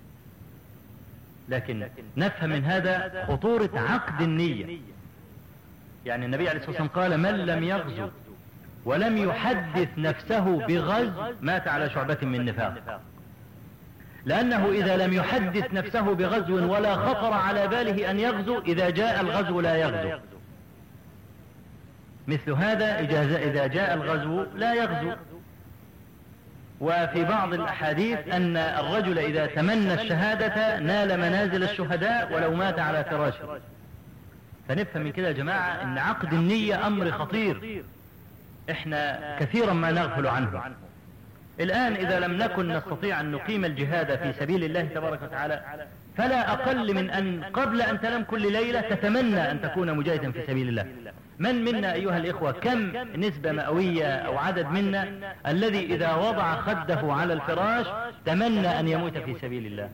لكن نفهم من هذا خطورة عقد النية. يعني النبي عليه الصلاة والسلام قال من لم يغزو ولم يحدث نفسه بغزو مات على شعبة من نفاق، لأنه إذا لم يحدث نفسه بغزو ولا خطر على باله أن يغزو، إذا جاء الغزو لا يغزو. مثل هذا إذا جاء الغزو لا يغزو. وفي بعض الأحاديث أن الرجل إذا تمنى الشهادة نال منازل الشهداء ولو مات على فراشه. فنفهم من كده يا جماعة أن عقد النية أمر خطير، إحنا كثيرا ما نغفل عنه. الآن إذا لم نكن نستطيع أن نقيم الجهاد في سبيل الله تبارك وتعالى، فلا أقل من أن قبل أن تنام كل ليلة تتمنى أن تكون مجاهدا في سبيل الله. من منا أيها الإخوة كم نسبة مئوية أو عدد منا الذي إذا وضع خده على الفراش تمنى أن يموت في سبيل الله؟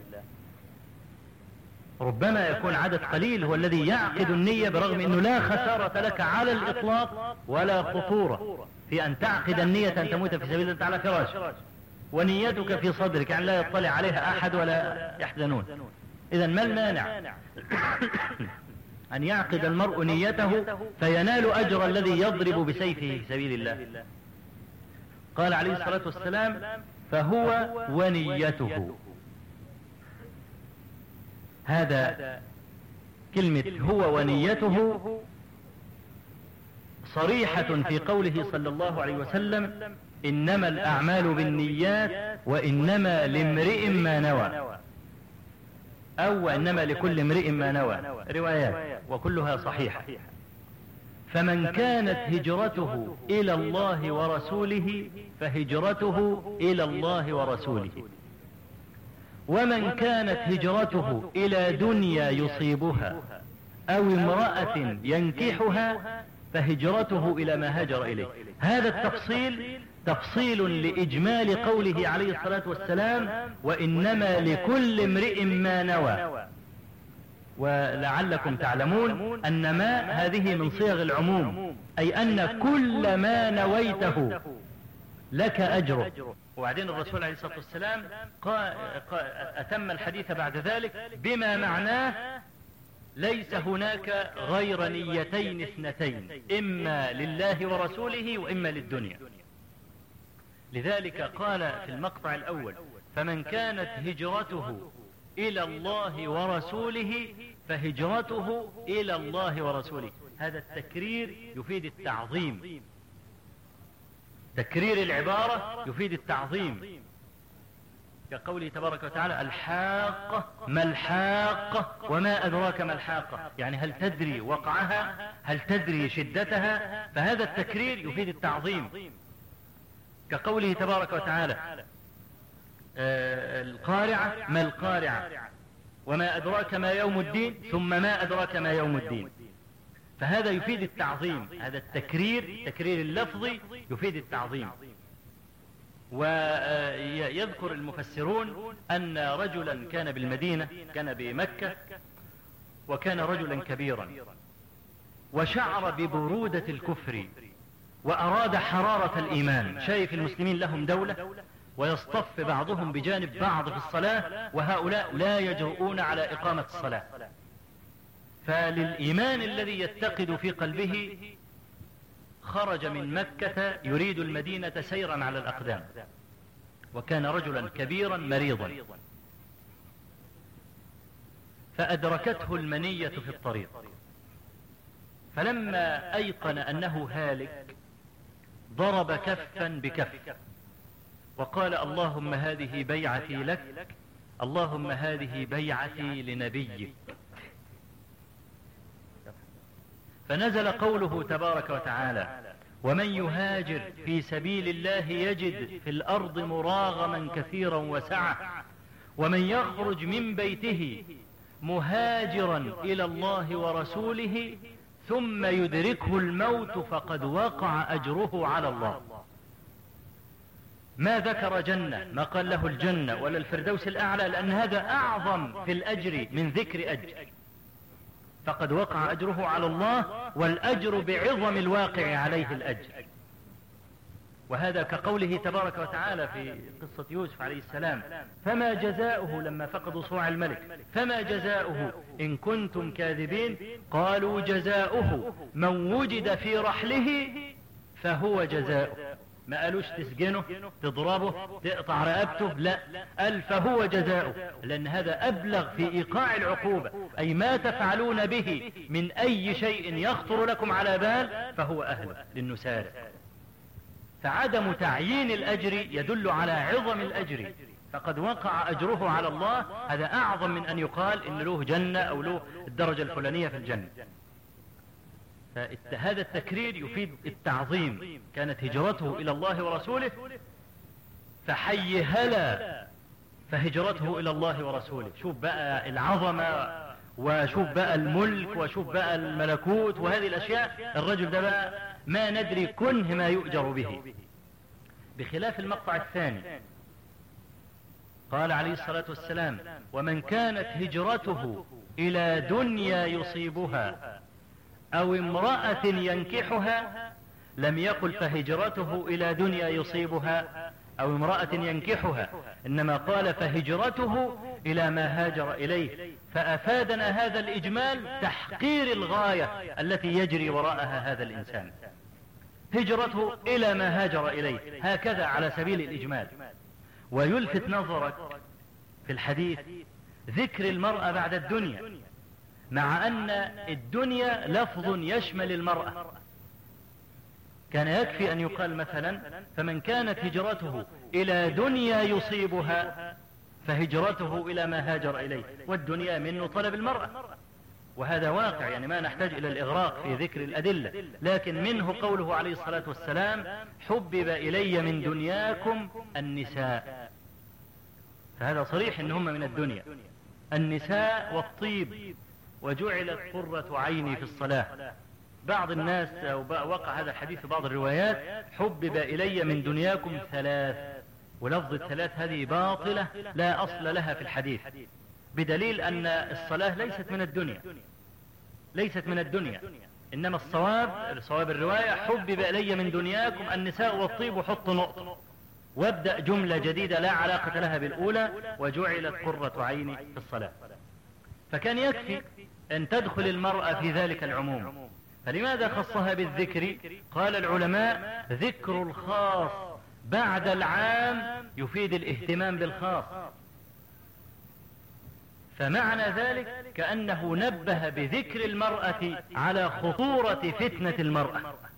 ربما يكون عدد قليل هو الذي يعقد النية، برغم أنه لا خسارة لك على الإطلاق ولا خطورة في أن تعقد النية أن تموت في سبيل الله على فراش، ونيتك في صدرك يعني لا يطلع عليها أحد ولا يحزنون. إذن ما المانع أن يعقد المرء نيته فينال أجر الذي يضرب بسيفه في سبيل الله؟ قال عليه الصلاة والسلام فهو ونيته. هذا كلمة هو ونيته صريحة في قوله صلى الله عليه وسلم إنما الأعمال بالنيات وإنما لامرئ ما نوى. أو إنما لكل امرئ ما نوى، روايات وكلها صحيحة. فمن كانت هجرته إلى الله ورسوله فهجرته إلى الله ورسوله، ومن كانت هجرته إلى دنيا يصيبها أو امرأة ينكحها فهجرته إلى ما هاجر إليه. هذا التفصيل تفصيل لإجمال قوله عليه الصلاة والسلام وإنما لكل امرئ ما نوى. ولعلكم تعلمون أن ما هذه من صيغ العموم، أي أن كل ما نويته لك أجره. وبعدين الرسول عليه الصلاة والسلام قال أتم الحديث بعد ذلك بما معناه ليس هناك غير نيتين اثنتين، إما لله ورسوله وإما للدنيا. لذلك قال في المقطع الأول فمن كانت هجرته إلى الله ورسوله فهجرته إلى الله ورسوله. هذا التكرير يفيد التعظيم، تكرير العبارة يفيد التعظيم، كقوله تبارك وتعالى الحاقة ما الحاقة وما أدراك ما الحاقة، يعني هل تدري وقعها، هل تدري شدتها؟ فهذا التكرير يفيد التعظيم. كقوله تبارك وتعالى آه القارعة ما القارعة وما أدراك ما يوم الدين ثم ما أدراك ما يوم الدين. فهذا يفيد التعظيم، هذا التكرير تكرير اللفظي يفيد التعظيم. ويذكر المفسرون أن رجلا كان بالمدينة، كان بمكة، وكان رجلا كبيرا وشعر ببرودة الكفر وأراد حرارة الإيمان. شايف المسلمين لهم دولة ويصطف بعضهم بجانب بعض في الصلاة، وهؤلاء لا يجرؤون على إقامة الصلاة. فللإيمان الذي يتقد في قلبه خرج من مكة يريد المدينة سيرا على الأقدام، وكان رجلا كبيرا مريضا، فأدركته المنية في الطريق، فلما أيقن أنه هالك ضرب كفا بكف وقال اللهم هذه بيعتي لك، اللهم هذه بيعتي لنبيك. فنزل قوله تبارك وتعالى ومن يهاجر في سبيل الله يجد في الأرض مراغما كثيرا وسعة، ومن يخرج من بيته مهاجرا إلى الله ورسوله ثم يدركه الموت فقد وقع أجره على الله. ما ذكر جنة، ما قال له الجنة ولا الفردوس الأعلى، لأن هذا أعظم في الأجر من ذكر أجر. فقد وقع أجره على الله، والأجر بعظم الواقع عليه الأجر. وهذا كقوله تبارك وتعالى في قصة يوسف عليه السلام فما جزاؤه لما فقدوا صواع الملك، فما جزاؤه إن كنتم كاذبين، قالوا جزاؤه من وجد في رحله فهو جزاؤه. ما قالوش تسجنه تضربه تقطع رقبته، لا، قال فهو جزاؤه، لأن هذا أبلغ في إيقاع العقوبة، أي ما تفعلون به من أي شيء يخطر لكم على بال فهو أهل للنسارع. فعدم تعيين الأجر يدل على عظم الأجر، فقد وقع أجره على الله، هذا أعظم من أن يقال إن له جنة أو له الدرجة الفلانية في الجنة. فهذا التكرير يفيد التعظيم. كانت هجرته إلى الله ورسوله فحي هلا فهجرته إلى الله ورسوله. شوف بقى العظمة، وشوف بقى الملك، وشوف بقى الملكوت وهذه الأشياء. الرجل ده بقى ما ندري كنه ما يؤجر به، بخلاف المقطع الثاني. قال عليه الصلاة والسلام ومن كانت هجرته إلى دنيا يصيبها أو امرأة ينكحها، لم يقل فهجرته إلى دنيا يصيبها أو امرأة ينكحها، إنما قال فهجرته إلى ما هاجر إليه. فأفادنا هذا الإجمال تحقير الغاية التي يجري وراءها هذا الإنسان، هجرته إلى ما هاجر إليه، هكذا على سبيل الإجمال. ويلفت نظرك في الحديث ذكر المرأة بعد الدنيا، مع أن الدنيا لفظ يشمل المرأة. كان يكفي أن يقال مثلا فمن كانت هجرته إلى دنيا يصيبها فهجرته إلى ما هاجر إليه، والدنيا منه طلب المرأة، وهذا واقع، يعني ما نحتاج إلى الإغراق في ذكر الأدلة، لكن منه قوله عليه الصلاة والسلام حبب إلي من دنياكم النساء، فهذا صريح إن هم من الدنيا، النساء والطيب، وجعلت قرة عيني في الصلاة. بعض الناس وقع هذا الحديث في بعض الروايات حبب إلي من دنياكم ثلاث، ولفظ الثلاث هذه باطلة لا أصل لها في الحديث، بدليل أن الصلاة ليست من الدنيا، ليست من الدنيا، إنما الصواب صواب الرواية حبب إلي من دنياكم النساء والطيب، وحط نقطة وابدأ جملة جديدة لا علاقة لها بالأولى، وجعلت قرة عيني في الصلاة. فكان يكفي أن تدخل المرأة في ذلك العموم، فلماذا خصها بالذكر؟ قال العلماء ذكر الخاص بعد العام يفيد الاهتمام بالخاص، فمعنى ذلك كأنه نبه بذكر المرأة على خطورة فتنة المرأة.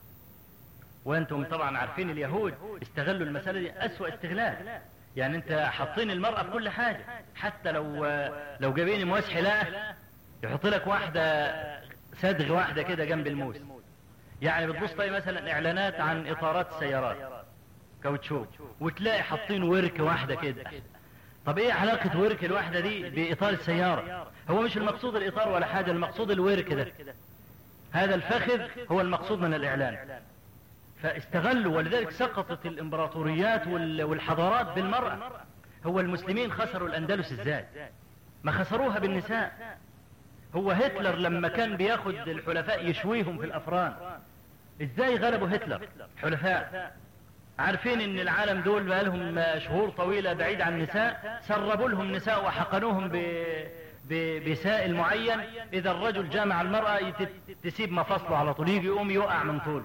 وانتم طبعا عارفين اليهود استغلوا المسألة دي أسوأ استغلال، يعني انت حاطين المرأة في كل حاجة، حتى لو لو جايبين موس حلاقة يحط لك واحدة صدغ واحدة كده جنب الموس، يعني بتبص طيب مثلا اعلانات عن اطارات السيارات كاوتشوك وتلاقي حاطين ورك واحدة كده. طب ايه علاقة ورك الواحدة دي باطار السيارة؟ هو مش المقصود الاطار ولا حاجة، المقصود الورك ده، هذا الفخذ هو المقصود من الاعلان. فاستغلوا، ولذلك سقطت الامبراطوريات والحضارات بالمرأة. هو المسلمين خسروا الاندلس ازاي؟ ما خسروها بالنساء. هو هتلر لما كان بياخد الحلفاء يشويهم في الافران، ازاي غلبوا هتلر؟ حلفاء عارفين ان العالم دول بقى لهم شهور طويلة بعيد عن النساء، سربوا لهم نساء وحقنوهم ب... ب... بسائل معين، اذا الرجل جامع المرأة يت... تسيب مفاصله على طول، يجي يقوم يقع من طول.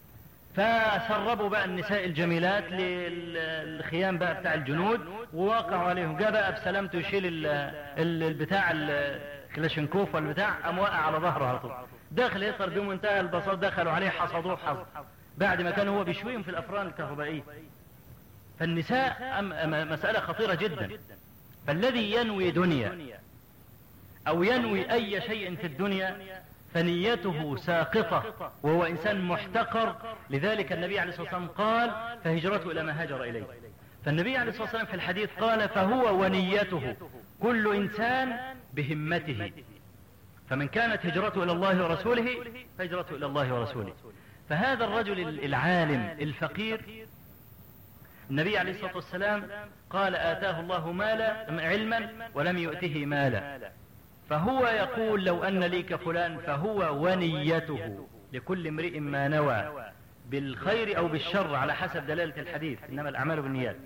فسربوا بقى النساء الجميلات للخيام بقى بتاع الجنود، ووقعوا عليهم. جاء بقى بسلامته يشيل ال... ال... البتاع الكلاشينكوف والبتاع، قام وقع على ظهره على طول. داخل يصر بمنتهى البساطة، دخلوا عليه حصدوه حصد بعد ما كان هو بيشويهم في الافران الكهربائية. فالنساء أم... مسألة خطيرة جدا. فالذي ينوي دنيا او ينوي اي شيء في الدنيا فنيته ساقطة، وهو انسان محتقر. لذلك النبي عليه الصلاة والسلام قال فهجرته الى ما هاجر اليه. فالنبي عليه الصلاة والسلام في الحديث قال فهو ونيته كل انسان بهمته، فمن كانت هجرته الى الله ورسوله فهجرته الى الله ورسوله. فهذا الرجل العالم الفقير النبي عليه الصلاة والسلام قال آتاه الله مالا علما ولم يؤته مالا، فهو يقول لو أن لي كفلان، فهو ونيته لكل امرئ ما نوى بالخير أو بالشر على حسب دلالة الحديث، إنما الأعمال بالنيات،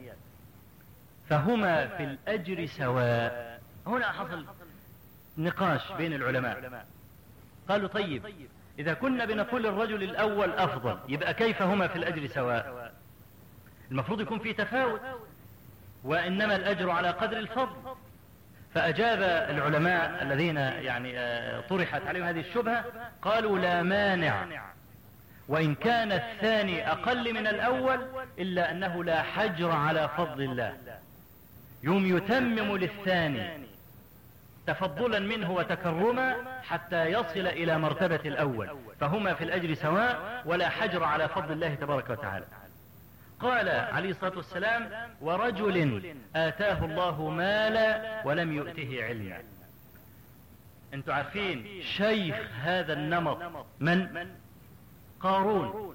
فهما في الأجر سواء. هنا حصل نقاش بين العلماء، قالوا طيب إذا كنا بنقول الرجل الأول أفضل، يبقى كيف هما في الأجر سواء؟ المفروض يكون في تفاوت، وإنما الأجر على قدر الفضل. فأجاب العلماء الذين يعني طرحت عليهم هذه الشبهة، قالوا لا مانع وإن كان الثاني أقل من الأول، إلا أنه لا حجر على فضل الله، يوم يتمم للثاني تفضلا منه وتكرما حتى يصل إلى مرتبة الأول، فهما في الأجر سواء ولا حجر على فضل الله تبارك وتعالى. قال عليه الصلاة والسلام ورجل آتاه الله مالا ولم يؤته علما. انتوا عارفين شيخ هذا النمط من؟ قارون.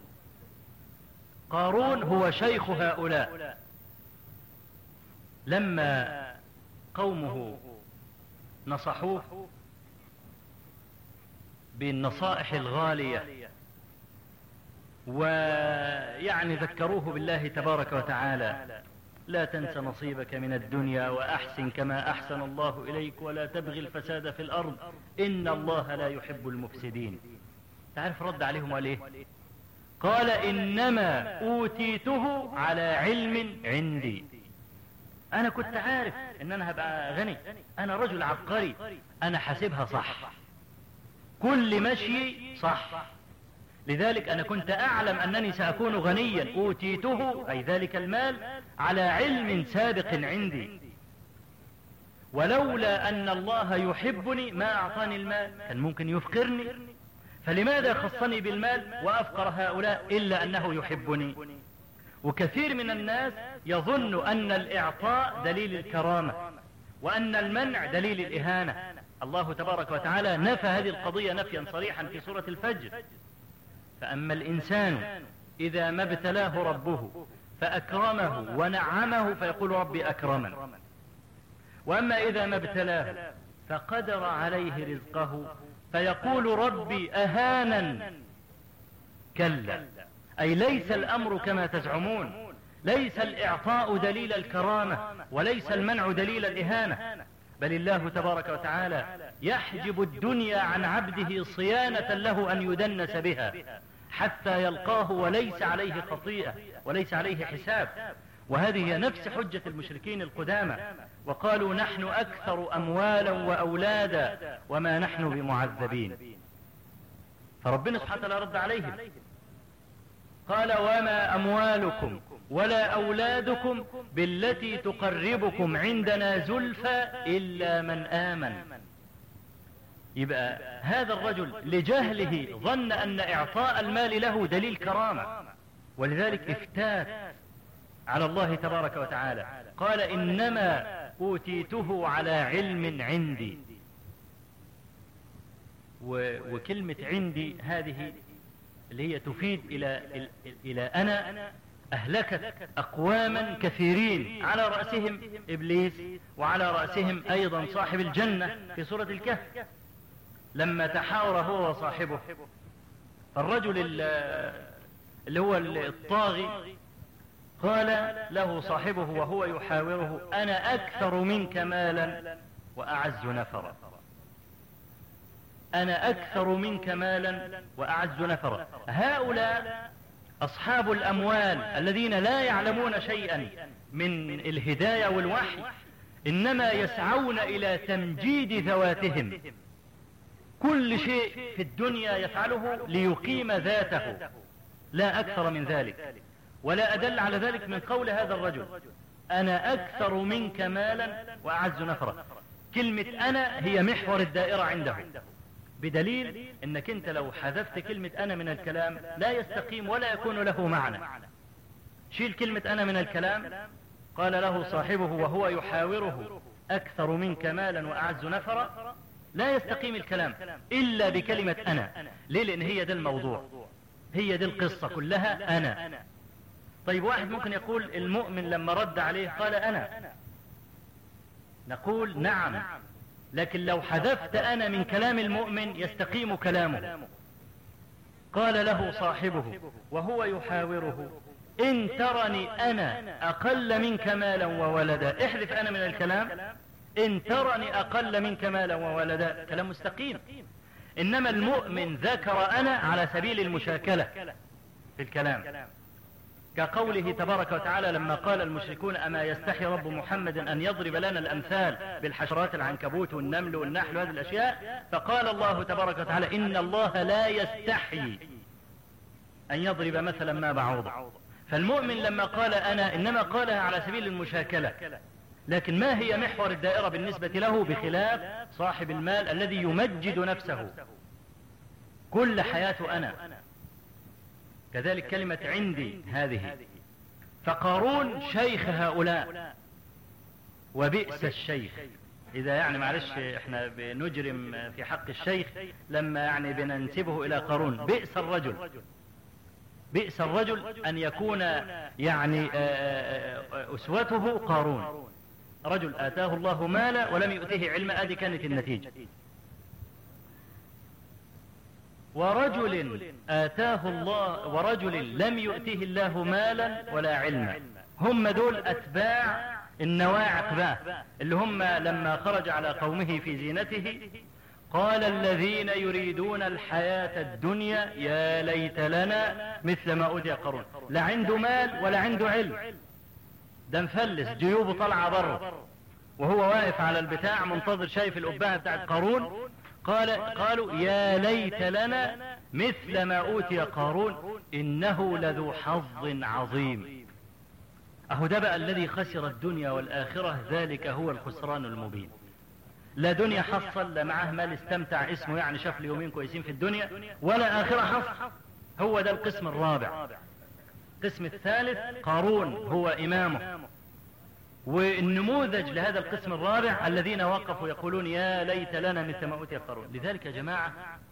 قارون هو شيخ هؤلاء. لما قومه نصحوه بالنصائح الغالية ويعني ذكروه بالله تبارك وتعالى، لا تنس نصيبك من الدنيا وأحسن كما أحسن الله إليك ولا تبغي الفساد في الأرض إن الله لا يحب المفسدين. تعرف رد عليهم عليه؟ قال إنما أوتيته على علم عندي. أنا كنت عارف إن أنا هبقى غني، أنا رجل عبقري، أنا حاسبها صح، كل مشي صح، لذلك أنا كنت أعلم أنني سأكون غنيا. أوتيته أي ذلك المال على علم سابق عندي. ولولا أن الله يحبني ما أعطاني المال، كان ممكن يفقرني، فلماذا خصني بالمال وأفقر هؤلاء إلا أنه يحبني؟ وكثير من الناس يظن أن الإعطاء دليل الكرامة وأن المنع دليل الإهانة. الله تبارك وتعالى نفى هذه القضية نفيا صريحا في سورة الفجر: فأما الإنسان إذا ما ابتلاه ربه فأكرمه ونعمه فيقول ربي أكرمن، وأما إذا ما ابتلاه فقدر عليه رزقه فيقول ربي أهانن. كلا، أي ليس الأمر كما تزعمون، ليس الإعطاء دليل الكرامة وليس المنع دليل الإهانة، بل الله تبارك وتعالى يحجب الدنيا عن عبده صيانة له أن يدنس بها حتى يلقاه وليس عليه خطيئة وليس عليه حساب. وهذه هي نفس حجة المشركين القدامى، وقالوا نحن أكثر أموالا وأولادا وما نحن بمعذبين. فربنا سبحانه وتعالى رد عليهم قال: وما أموالكم ولا أولادكم بالتي تقربكم عندنا زلفى إلا من آمن. يبقى هذا الرجل لجهله ظن أن إعطاء المال له دليل كرامة، ولذلك افتات على الله تبارك وتعالى، قال: إنما أوتيته على علم عندي. وكلمة عندي هذه اللي هي تفيد إلى, إلى أنا أهلكت أقواما كثيرين، على رأسهم إبليس وعلى رأسهم أيضا صاحب الجنة في سورة الكهف لما تحاور هو وصاحبه. الرجل اللي هو الطاغي قال له صاحبه وهو يحاوره: أنا أكثر منك مالا وأعز نفرا. أنا أكثر منك مالا وأعز نفرا. هؤلاء أصحاب الأموال الذين لا يعلمون شيئا من الهداية والوحي، إنما يسعون إلى تمجيد ذواتهم، كل شيء في الدنيا يفعله ليقيم ذاته، لا أكثر من ذلك. ولا أدل على ذلك من قول هذا الرجل: أنا أكثر منك مالا وأعز نفرا. كلمة أنا هي محور الدائرة عنده، بدليل أنك أنت لو حذفت كلمة أنا من الكلام لا يستقيم ولا يكون له معنى. شيل كلمة أنا من الكلام. قال له صاحبه وهو يحاوره: أكثر منك مالا وأعز نفرا، لا يستقيم الكلام إلا بكلمة أنا. ليه؟ لأن هي ده الموضوع، هي دي القصة كلها، أنا. طيب واحد ممكن يقول المؤمن لما رد عليه قال أنا، نقول نعم، لكن لو حذفت أنا من كلام المؤمن يستقيم كلامه. قال له صاحبه وهو يحاوره: إن ترني أنا أقل منك مالا وولدا. احذف أنا من الكلام، إن ترني أقل منك مالا وولدا، كلام مستقيم. إنما المؤمن ذكر أنا على سبيل المشاكلة في الكلام، كقوله تبارك وتعالى لما قال المشركون: أما يستحي رب محمد أن يضرب لنا الأمثال بالحشرات، العنكبوت والنمل والنحل وهذه الأشياء، فقال الله تبارك وتعالى: إن الله لا يستحي أن يضرب مثلا ما بعوضة. فالمؤمن لما قال أنا إنما قالها على سبيل المشاكلة، لكن ما هي محور الدائرة بالنسبة له، بخلاف صاحب المال الذي يمجد نفسه كل حياته أنا. كذلك كلمة عندي هذه. فقارون شيخ هؤلاء، وبئس الشيخ. إذا يعني معلش احنا بنجرم في حق الشيخ لما يعني بننسبه إلى قارون، بئس الرجل، بئس الرجل أن يكون يعني أسوته قارون، رجل آتاه الله مالا ولم يؤته علما، هذه كانت النتيجة. ورجل آتاه الله ورجل لم يؤته الله مالا ولا علما، هم دول أتباع النواعق بقى، اللي هم لما خرج على قومه في زينته قال: الذين يريدون الحياة الدنيا يا ليت لنا مثل ما أوتي قارون. لا عنده مال ولا عنده علم، ده مفلس، جيوبه طالعة بره، وهو واقف على البتاع منتظر شايف الأبهة بتاعت قارون. قال قالوا: يا ليت لنا مثل ما أوتي قارون إنه لذو حظ عظيم. أهو ده بقى الذي خسر الدنيا والآخرة، ذلك هو الخسران المبين. لا دنيا حصل، لا معاه مال استمتع اسمه يعني شاف لي يومين كويسين في الدنيا، ولا آخرة حصل. هو ده القسم الرابع. القسم الثالث قارون هو إمامه. والنموذج لهذا القسم الرابع الذين وقفوا يقولون يا ليت لنا مثل ما أوتي قارون. لذلك يا جماعة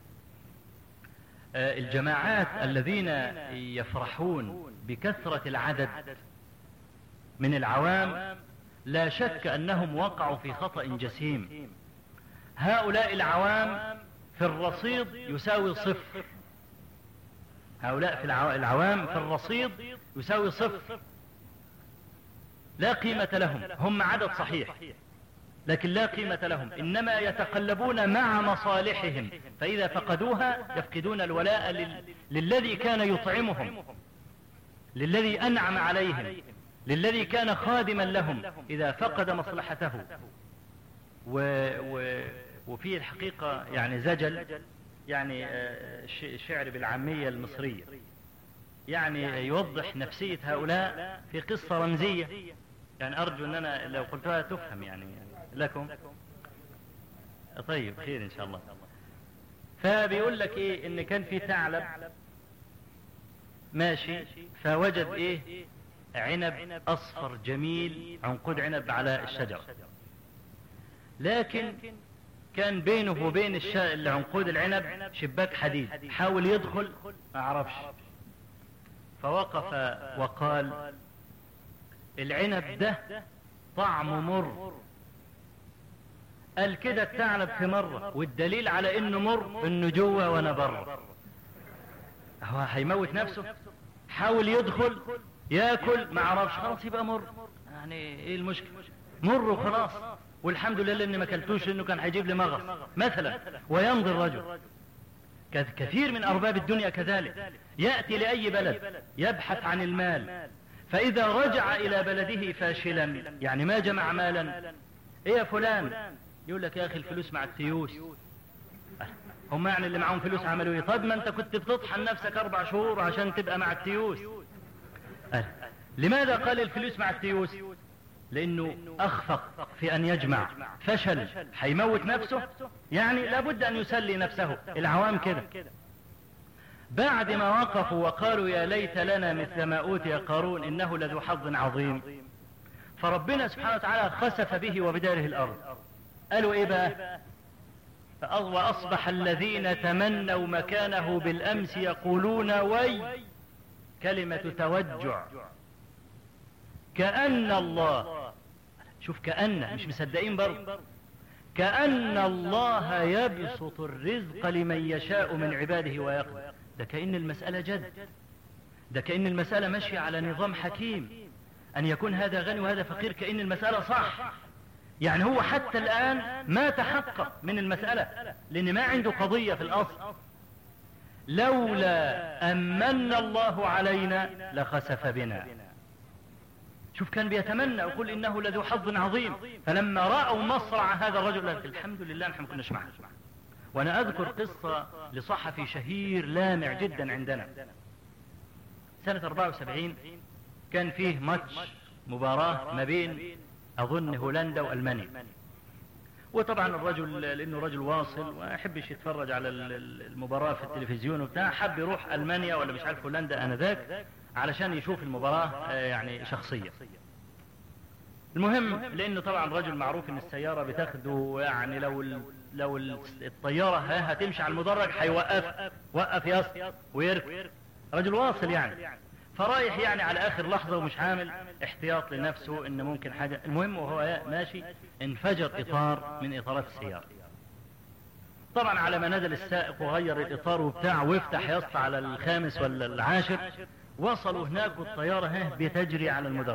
الجماعات الذين يفرحون بكثرة العدد من العوام لا شك أنهم وقعوا في خطأ جسيم. هؤلاء العوام في الرصيد يساوي صفر. هؤلاء في العوام في الرصيد يساوي صفر، لا قيمة لهم. هم عدد صحيح لكن لا قيمة لهم، إنما يتقلبون مع مصالحهم، فإذا فقدوها يفقدون الولاء لل... للذي كان يطعمهم، للذي أنعم عليهم، للذي كان خادما لهم. إذا فقد مصلحته و... و... وفي الحقيقة يعني زجل، يعني شعر بالعامية المصرية، يعني يوضح نفسية هؤلاء في قصة رمزية، يعني أرجو أن أنا لو قلتها تفهم يعني لكم. طيب خير إن شاء الله. فبيقول لك إيه، إن كان في ثعلب ماشي فوجد إيه عنب أصفر جميل، عنقود عنب على الشجرة، لكن كان بينه وبين العنقود العنب شباك حديد، حاول يدخل ما عرفش، فوقف وقال العنب ده طعمه مر. قال كده الثعلب في مرة، والدليل على انه مر انه جوه وانا بره. هو هيموت نفسه، حاول يدخل ياكل ما عرفش، خلاص يبقى مر. يعني ايه المشكلة؟ مر وخلاص، والحمد لله اني ما اكلتوش لانه كان هيجيب لي مغص مثلا. ويمضي الرجل. كثير من ارباب الدنيا كذلك، يأتي لأي بلد يبحث عن المال، فإذا رجع إلى بلده فاشلا، يعني ما جمع مالا، إيه يا فلان؟ يقول لك يا أخي الفلوس مع التيوس. هم يعني اللي معهم فلوس عملوا إيه؟ طب ما أنت كنت بتطحن نفسك أربع شهور عشان تبقى مع التيوس. لماذا قال الفلوس مع التيوس؟ لأنه أخفق في أن يجمع، فشل، حيموت نفسه، يعني لابد أن يسلي نفسه. العوام كده بعد ما وقفوا وقالوا يا ليت لنا مثل ما أوتي قارون إنه لذو حظ عظيم، فربنا سبحانه وتعالى خسف به وبداره الأرض. قالوا إيه بقى؟ وأصبح الذين تمنوا مكانه بالأمس يقولون وي، كلمة توجع، كأن الله، شوف كأن، مش مصدقين برضه، كأن الله يبسط الرزق لمن يشاء من عباده ويقدر. ده كأن المسألة جد، ده كأن المسألة ماشية على نظام حكيم، أن يكون هذا غني وهذا فقير، كأن المسألة صح. يعني هو حتى الآن ما تحقق من المسألة، لأن ما عنده قضية في الأصل. لولا أمن الله علينا لخسف بنا. شوف كان بيتمنى ويقول إنه لذو حظ عظيم، فلما رأوا مصرع هذا الرجل الحمد لله نحن ما كناش معه. وأنا أذكر قصة لصحفي شهير لامع جدا عندنا سنة أربعة وسبعين، كان فيه ماتش مباراة ما بين أظن هولندا وألمانيا، وطبعا الرجل لأنه رجل واصل ويحبش يتفرج على المباراة في التلفزيون وبتاع، حب يروح ألمانيا ولا مش عارف هولندا آنذاك علشان يشوف المباراة يعني شخصية. المهم لأنه طبعا رجل معروف إن السيارة بتاخده، يعني لو لو الطيارة ها هتمشي على المدرج هيوقف، وقف يص ويركب، رجل واصل يعني، فرايح يعني على آخر لحظة ومش عامل احتياط لنفسه إن ممكن حاجة. المهم وهو ماشي انفجر إطار من إطارات السيارة. طبعا على ما نزل السائق وغير الإطار وبتاع ويفتح يسطع على الخامس ولا العاشر، وصلوا هناك والطيارة ها بتجري على المدرج.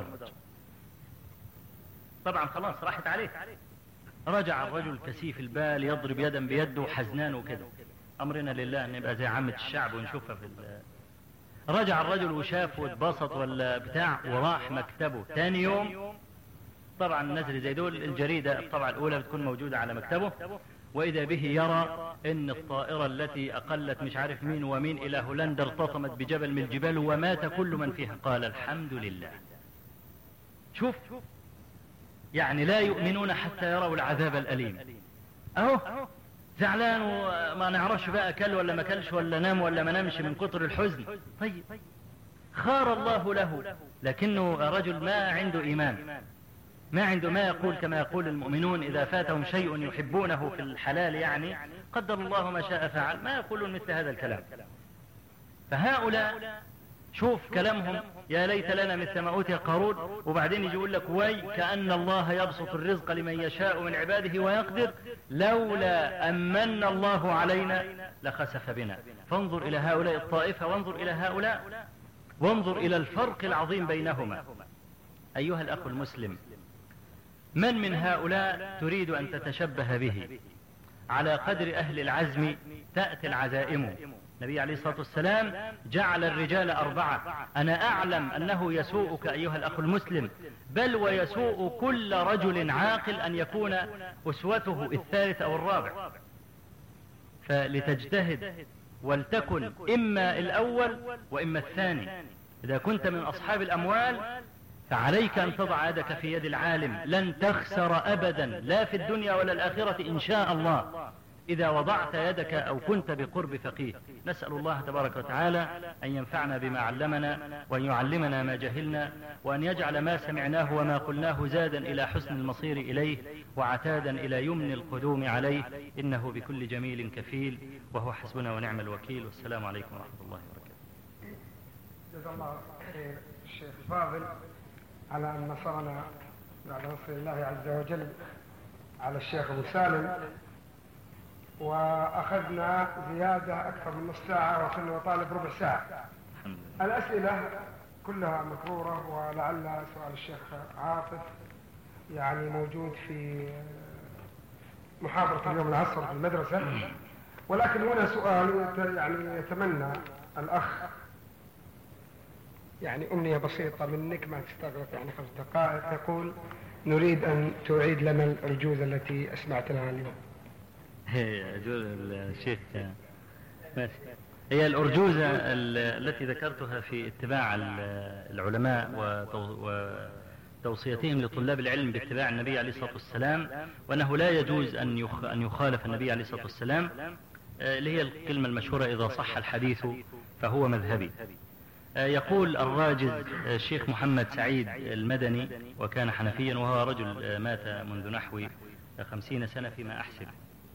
طبعا خلاص راحت عليه. رجع الرجل كثيف البال يضرب يدا بيده حزنان وكده، أمرنا لله نبقى زي عامة الشعب ونشوفها في ال... رجع الرجل وشاف واتبسط ولا بتاع وراح مكتبه تاني يوم. طبعا الناس زي دول الجريدة الطبعة الأولى بتكون موجودة على مكتبه، وإذا به يرى إن الطائرة التي أقلت مش عارف مين ومين إلى هولندا ارتطمت بجبل من الجبال ومات كل من فيها. قال الحمد لله. شوف يعني لا يؤمنون حتى يروا العذاب الأليم. اهو زعلان وما نعرفش بقى اكل ولا ما اكلش ولا نام ولا ما نامش من كتر الحزن. طيب خار الله له، لكنه رجل ما عنده ايمان، ما عنده ما يقول كما يقول المؤمنون إذا فاتهم شيء يحبونه في الحلال، يعني قدر الله ما شاء فعل، ما يقولون مثل هذا الكلام. فهؤلاء شوف كلامهم يا ليت لنا مثل ما أوتي قارون، وبعدين يجي يقول لك وي كأن الله يبسط الرزق لمن يشاء من عباده ويقدر لولا أمن الله علينا لخسف بنا. فانظر إلى هؤلاء الطائفة وانظر إلى هؤلاء، وانظر إلى الفرق العظيم بينهما. أيها الأخ المسلم، من من هؤلاء تريد أن تتشبه به؟ على قدر أهل العزم تأتي العزائم. النبي عليه الصلاة والسلام جعل الرجال أربعة. أنا أعلم أنه يسوءك أيها الأخ المسلم، بل ويسوء كل رجل عاقل أن يكون أسوته الثالث أو الرابع. فلتجتهد ولتكن إما الأول وإما الثاني. إذا كنت من أصحاب الأموال فعليك أن تضع يدك في يد العالم، لن تخسر أبدا لا في الدنيا ولا الآخرة إن شاء الله إذا وضعت يدك أو كنت بقرب فقيه. نسأل الله تبارك وتعالى أن ينفعنا بما علمنا، وأن يعلمنا ما جهلنا، وأن يجعل ما سمعناه وما قلناه زادا إلى حسن المصير إليه وعتادا إلى يمن القدوم عليه، إنه بكل جميل كفيل، وهو حسبنا ونعم الوكيل. والسلام عليكم ورحمة الله وبركاته. جزا الله خير الشيخ الفاضل على أن نصرنا بعد نصر الله عز وجل على الشيخ أبو سالم، وأخذنا زيادة أكثر من نصف ساعة وكنا نطالب ربع ساعة. الأسئلة كلها مكرورة، ولعل سؤال الشيخ عاطف يعني موجود في محاضرة اليوم العصر في المدرسة، ولكن هنا سؤال يعني يتمنى الأخ يعني أمنية بسيطة منك ما تستغرق يعني خمس دقائق. يقول نريد أن تعيد لنا الأرجوزة التي أسمعتنا اليوم. أجول الشيخ ماشي. هي الأرجوزة التي ذكرتها في اتباع العلماء وتوصيتهم لطلاب العلم باتباع النبي عليه الصلاة والسلام، وأنه لا يجوز أن يخالف النبي عليه الصلاة والسلام، اللي هي الكلمة المشهورة إذا صح الحديث فهو مذهبي. يقول الراجز الشيخ محمد سعيد المدني، وكان حنفيا وهو رجل مات منذ نحو خمسين سنة فيما أحسب.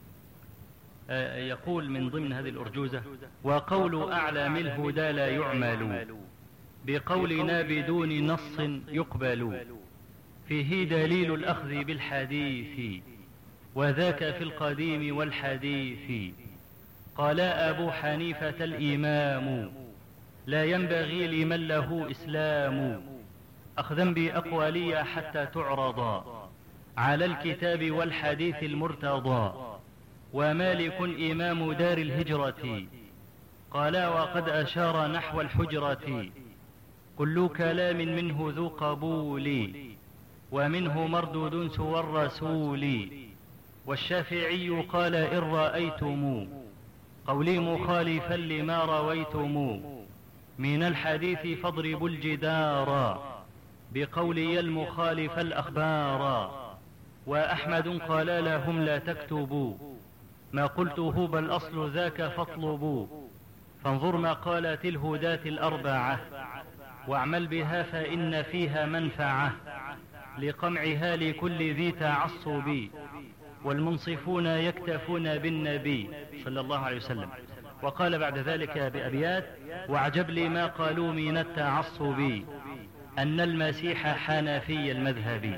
يقول من ضمن هذه الأرجوزة: وقول أعلام الهدى لا يعمل، بقولنا بدون نص يقبل، فيه دليل الأخذ بالحديث، وذاك في القديم والحديث. قال أبو حنيفة الإمام، لا ينبغي لمن له إسلام، أخذا بأقوالي حتى تعرض على الكتاب والحديث المرتضى. ومالك إمام دار الهجرة، قال وقد أشار نحو الحجرة. كل كلام منه ذو قبول، ومنه مردود سوى الرسول. والشافعي قال إن رأيتم قولي مخالفا لما رويتم، من الحديث فاضربوا الجدار، بقولي المخالف الأخبار. وأحمد قال لهم لا تكتبوا ما قلته بل أصل ذاك فاطلبوا. فانظر ما قالت الهداة الأربعة، واعمل بها فإن فيها منفعة، لقمعها لكل ذي تعصب. والمنصفون يكتفون بالنبي صلى الله عليه وسلم. وقال بعد ذلك بأبيات: واعجب لي ما قالوا من التعصب، أن المسيح حنفي المذهب.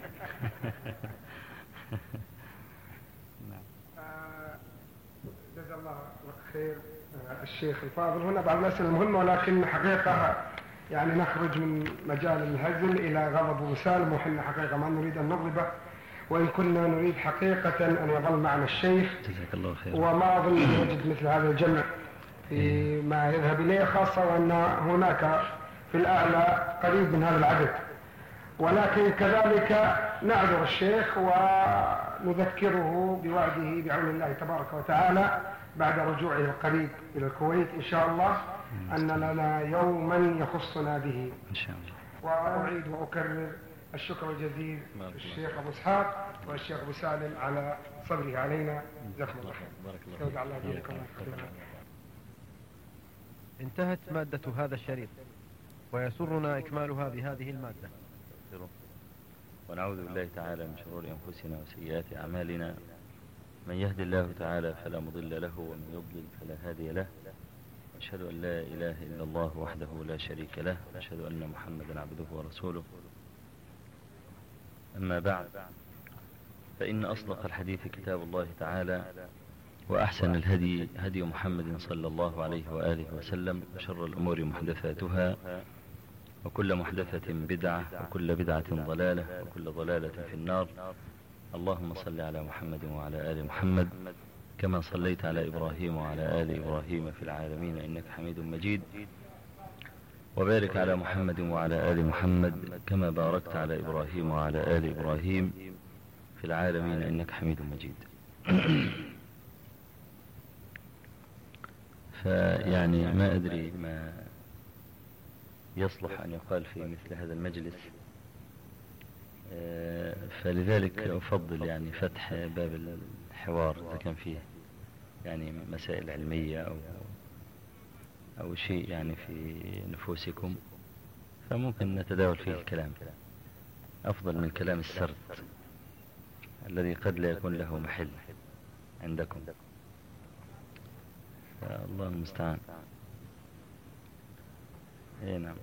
جزا الله خير الشيخ الفاضل. هنا بعض الأسئلة المهمة، ولكن حقيقة يعني نخرج من مجال الهزل إلى غضب وسالم، وحنا حقيقة ما نريد أن نغضبه، وإن كنا نريد حقيقة أن يظل معنا الشيخ. جزاك الله خير. وما أظن أن يوجد مثل هذا الجمع في ما يذهب إليه، خاصة وأن هناك في الأعلى قريب من هذا العدد. ولكن كذلك نعذر الشيخ ونذكره بوعده بعون الله تبارك وتعالى بعد رجوعه القريب إلى الكويت إن شاء الله أن لنا يوما يخصنا به إن شاء الله. وأعيد وأكرر الشكر الجزيل للشيخ أبو إسحاق والشيخ أبو سالم على صبره علينا. جزاكم الله خير. بارك الله يوزع الله دينكم. انتهت مادة هذا الشريط، ويسرنا إكمالها بهذه المادة. ونعوذ بالله تعالى من شرور أنفسنا وسيئات أعمالنا، من يهد الله تعالى فلا مضل له ومن يضلل فلا هادي له، أشهد أن لا إله إلا الله وحده لا شريك له، أشهد أن محمدا عبده ورسوله. أما بعد، فإن أصدق الحديث كتاب الله تعالى، وأحسن الهدي هدي محمد صلى الله عليه وآله وسلم، وشر الأمور محدثاتها، وكل محدثة بدعة، وكل بدعة ضلالة، وكل ضلالة في النار. اللهم صل على محمد وعلى آل محمد كما صليت على إبراهيم وعلى آل إبراهيم في العالمين إنك حميد مجيد، وبارك على محمد وعلى آل محمد كما باركت على إبراهيم وعلى آل إبراهيم في العالمين إنك حميد مجيد. فيعني ما أدري ما يصلح أن يقال في مثل هذا المجلس، فلذلك أفضل يعني فتح باب الحوار إذا كان فيه يعني مسائل علمية أو أو شيء يعني في نفوسكم، فممكن نتداول فيه الكلام أفضل من كلام السرد الذي قد لا يكون له محل عندكم. الله المستعان. اي نعم.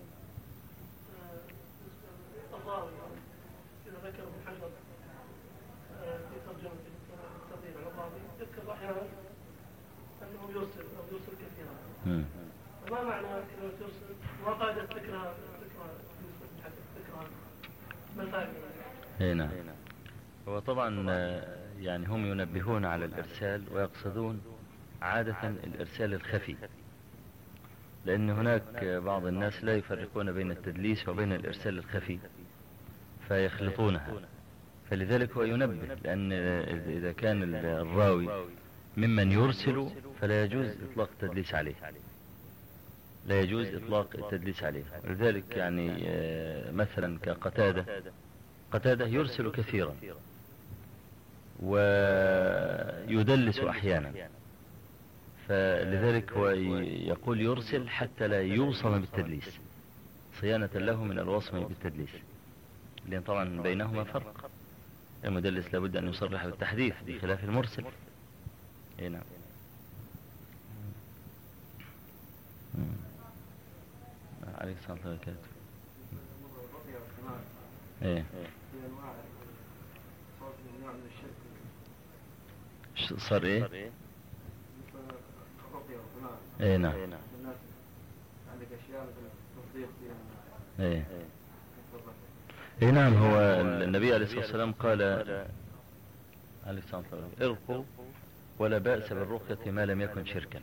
الراوي إذا ذكر ابن حجر في ترجمة التقريب على الراوي يذكر أحيانا أنه يرسل أو يرسل كثيرا. فما معنى كلمة يرسل؟ وقاعدة ذكرها ذكرها ما الفائدة؟ اي نعم. هو طبعا يعني هم ينبهون على الإرسال ويقصدون عادة الإرسال الخفي، لأن هناك بعض الناس لا يفرقون بين التدليس وبين الإرسال الخفي فيخلطونها، فلذلك هو ينبه، لأن إذا كان الراوي ممن يرسل فلا يجوز إطلاق التدليس عليه، لا يجوز إطلاق التدليس عليه. ولذلك يعني مثلا كقتادة، قتادة يرسل كثيرا ويدلس أحيانا، فلذلك هو يقول يرسل حتى لا يوصم بالتدليس، صيانة له من الوصم بالتدليس، لأن طبعا بينهما فرق. المدلس لابد أن يصرح بالتحديث بخلاف المرسل. اي نعم. عليك السلام عليكم. ايه صار ايه؟ ايه نعم. ايه ايه نعم. هو النبي عليه الصلاة والسلام قال عليه الصلاة والسلام ارقوا ولا بأس بالرقية ما لم يكن شركا.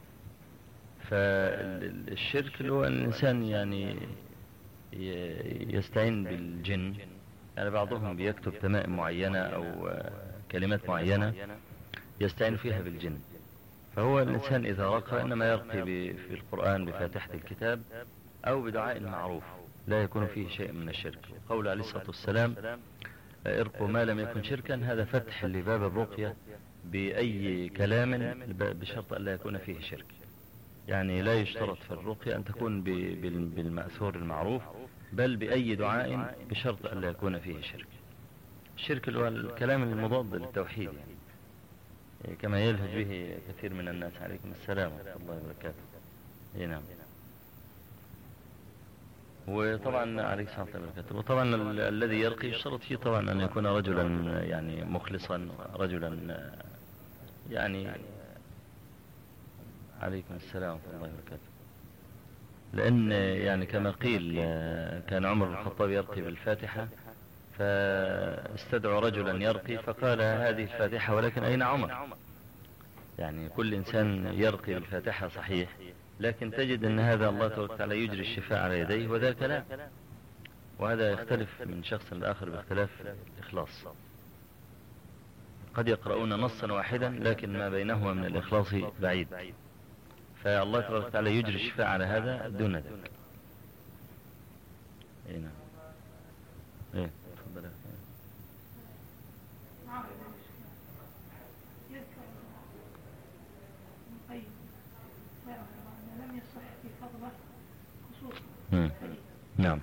فالشرك اللي هو الإنسان يعني يستعين بالجن، يعني بعضهم بيكتب تمائم معينة أو كلمات معينة يستعين فيها بالجن، فهو الإنسان إذا رقى إنما يرقي في القرآن بفاتحة الكتاب أو بدعاء معروف لا يكون فيه شيء من الشرك. قول عليه الصلاة والسلام ارقوا ما لم يكن شركا، هذا فتح لباب الرقية بأي كلام بشرط أن لا يكون فيه شرك. يعني لا يشترط في الرقية أن تكون بالمأثور المعروف، بل بأي دعاء بشرط أن لا يكون فيه شرك. الشرك هو الكلام المضاد للتوحيد، يعني كما يلهج به كثير من الناس. عليكم السلام ورحمة الله وبركاته. اي نعم. وطبعا عليك السلام ورحمة الله وبركاته. وطبعا الذي يرقي يشترط فيه طبعا أن يكون رجلا يعني مخلصا، رجلا يعني عليكم السلام ورحمة الله وبركاته. لأن يعني كما قيل كان عمر بن الخطاب يرقي بالفاتحة فاستدعوا رجلا يرقي فقال هذه الفاتحة ولكن أين عمر؟ يعني كل إنسان يرقي بالفاتحة صحيح، لكن تجد أن هذا الله تبارك وتعالى يجري الشفاء على يديه وذا كلام، وهذا يختلف من شخص لآخر باختلاف الإخلاص. قد يقرؤون نصا واحدا لكن ما بينهما من الإخلاص بعيد، فالله تبارك وتعالى يجري الشفاء على هذا دون ذلك. ايه تفضل. لم يصح في فضله خصوصا. نعم.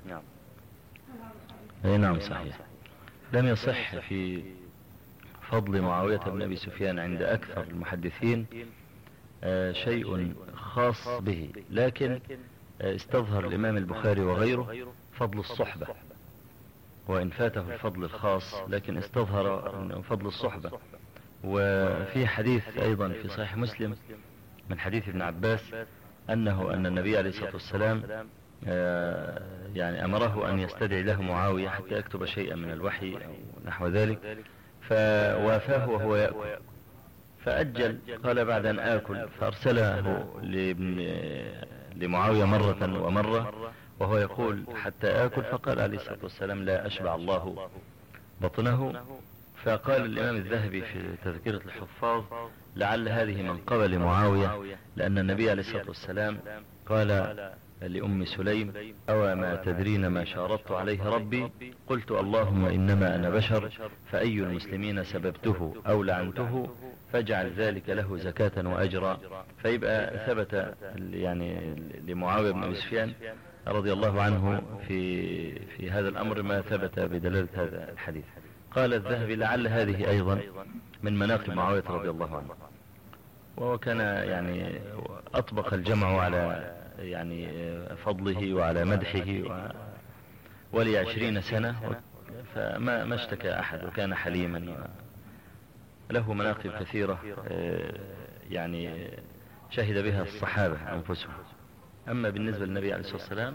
اي نعم صحيح. لم يصح في فضل معاوية بن أبي سفيان عند أكثر المحدثين آه شيء خاص به، لكن آه استظهر الإمام البخاري وغيره فضل الصحبة، وإن فاته الفضل الخاص لكن استظهر فضل الصحبة. وفي حديث أيضا في صحيح مسلم من حديث ابن عباس أنه أن النبي عليه الصلاة والسلام آه يعني أمره أن يستدعي له معاوية حتى يكتب شيئا من الوحي أو نحو ذلك، فوافاه وهو يأكل فأجل، قال بعد أن آكل، فأرسله لمعاوية مرة ومرة وهو يقول حتى آكل، فقال عليه الصلاة والسلام لا أشبع الله بطنه. فقال الإمام الذهبي في تذكرة الحفاظ لعل هذه منقبة لمعاوية، لأن النبي عليه الصلاة والسلام قال لأم سليم أو ما تدرين ما شارطت عليه ربي؟ قلت اللهم إنما أنا بشر، فأي المسلمين سببته أو لعنته فاجعل ذلك له زكاة وأجرا. فيبقى ثبت يعني لمعاوية بن أبي سفيان رضي الله عنه في في هذا الأمر ما ثبت بدلالة هذا الحديث. قال الذهبي لعل هذه أيضا من مناقب معاوية رضي الله عنه، وهو كان يعني أطبق الجمع على يعني فضله وعلى مدحه و... ولي عشرين سنة فما ما اشتكى أحد، وكان حليما له مناقب كثيرة يعني شهد بها الصحابة أنفسهم. أما بالنسبة للنبي عليه الصلاة والسلام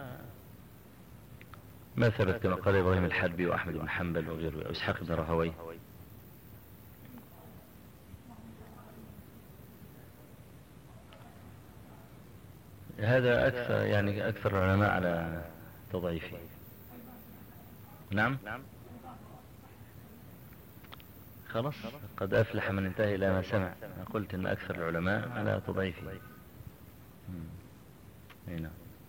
ما ثبت كما قال إبراهيم الحربي وأحمد بن حنبل وغيره وإسحاق بن راهويه. هذا أكثر يعني أكثر العلماء على تضعيفه. نعم خلاص قد أفلح من انتهى إلى ما سمع. أنا قلت إن أكثر العلماء على تضعيفه. نعم.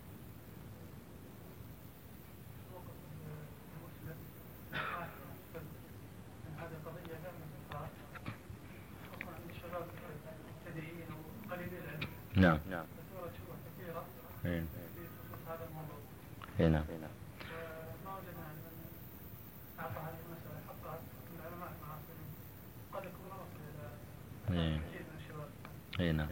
نعم نعم اي نعم. ما وجدنا أعطى هذه المسألة حطها العلماء المعاصرين قد يكون رفض إلى كثير من الشباب. اي نعم.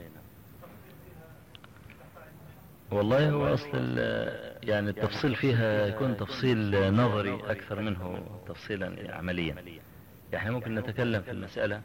والله هو أصل يعني التفصيل فيها يكون تفصيل نظري أكثر منه تفصيلا عمليا. يعني ممكن نتكلم في المسألة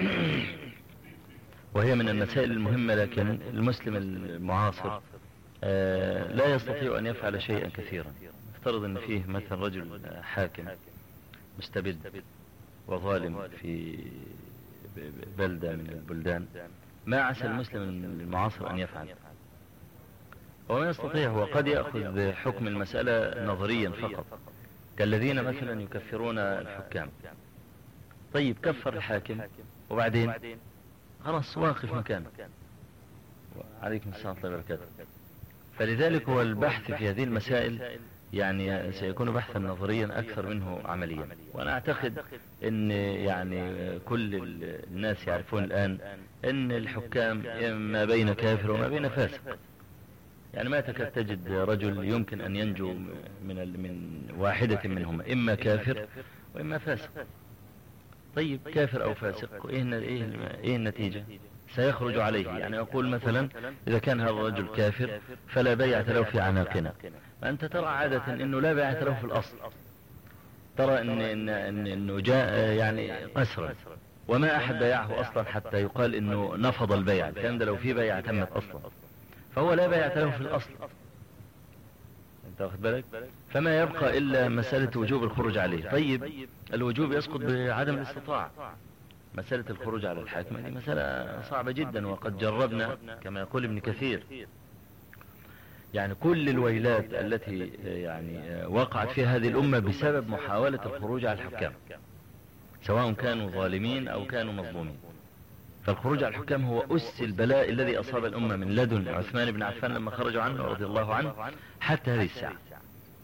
وهي من المسائل المهمة، لكن المسلم المعاصر آه لا يستطيع أن يفعل شيئا كثيرا. افترض أن فيه مثلا رجل حاكم مستبد وظالم في بلدة من البلدان، ما عسى المسلم المعاصر أن يفعل؟ وما يستطيع. هو قد يأخذ حكم المسألة نظريا فقط، كالذين مثلا يكفرون الحكام. طيب كفر الحاكم وبعدين خلاص واقف مكانه. عليكم السلام ورحمة الله وبركاته. فلذلك هو البحث في هذه المسائل يعني سيكون بحثا نظريا أكثر منه عمليا. وأنا أعتقد أن يعني كل الناس يعرفون الآن أن الحكام ما بين كافر وما بين فاسق. يعني ما تكاد تجد رجل يمكن أن ينجو من من واحدة منهما، إما كافر وإما فاسق. طيب كافر أو فاسق إيه إيه النتيجة؟ سيخرج عليه. يعني أقول مثلا إذا كان هذا الرجل كافر فلا بيعة له في عناقنا. أنت ترى عادة أنه لا بيعة له في الأصل، ترى إن إن إن إنه جاء يعني قسرا وما أحد بيعه أصلا حتى يقال إنه نفض البيع. كان ده لو في بيعة تمت أصلا، فهو لا بيعة له في الأصل. أنت واخد بالك؟ فما يبقى إلا مسألة وجوب الخروج عليه. طيب الوجوب يسقط بعدم الاستطاعة. مسألة الخروج على الحاكم هذه مسألة صعبة جدا، وقد جربنا كما يقول ابن كثير يعني كل الويلات التي يعني وقعت في هذه الأمة بسبب محاولة الخروج على الحكام، سواء كانوا ظالمين أو كانوا مظلومين. فالخروج على الحكام هو أس البلاء الذي أصاب الأمة من لدن عثمان بن عفان لما خرجوا عنه رضي الله عنه حتى هذه الساعة.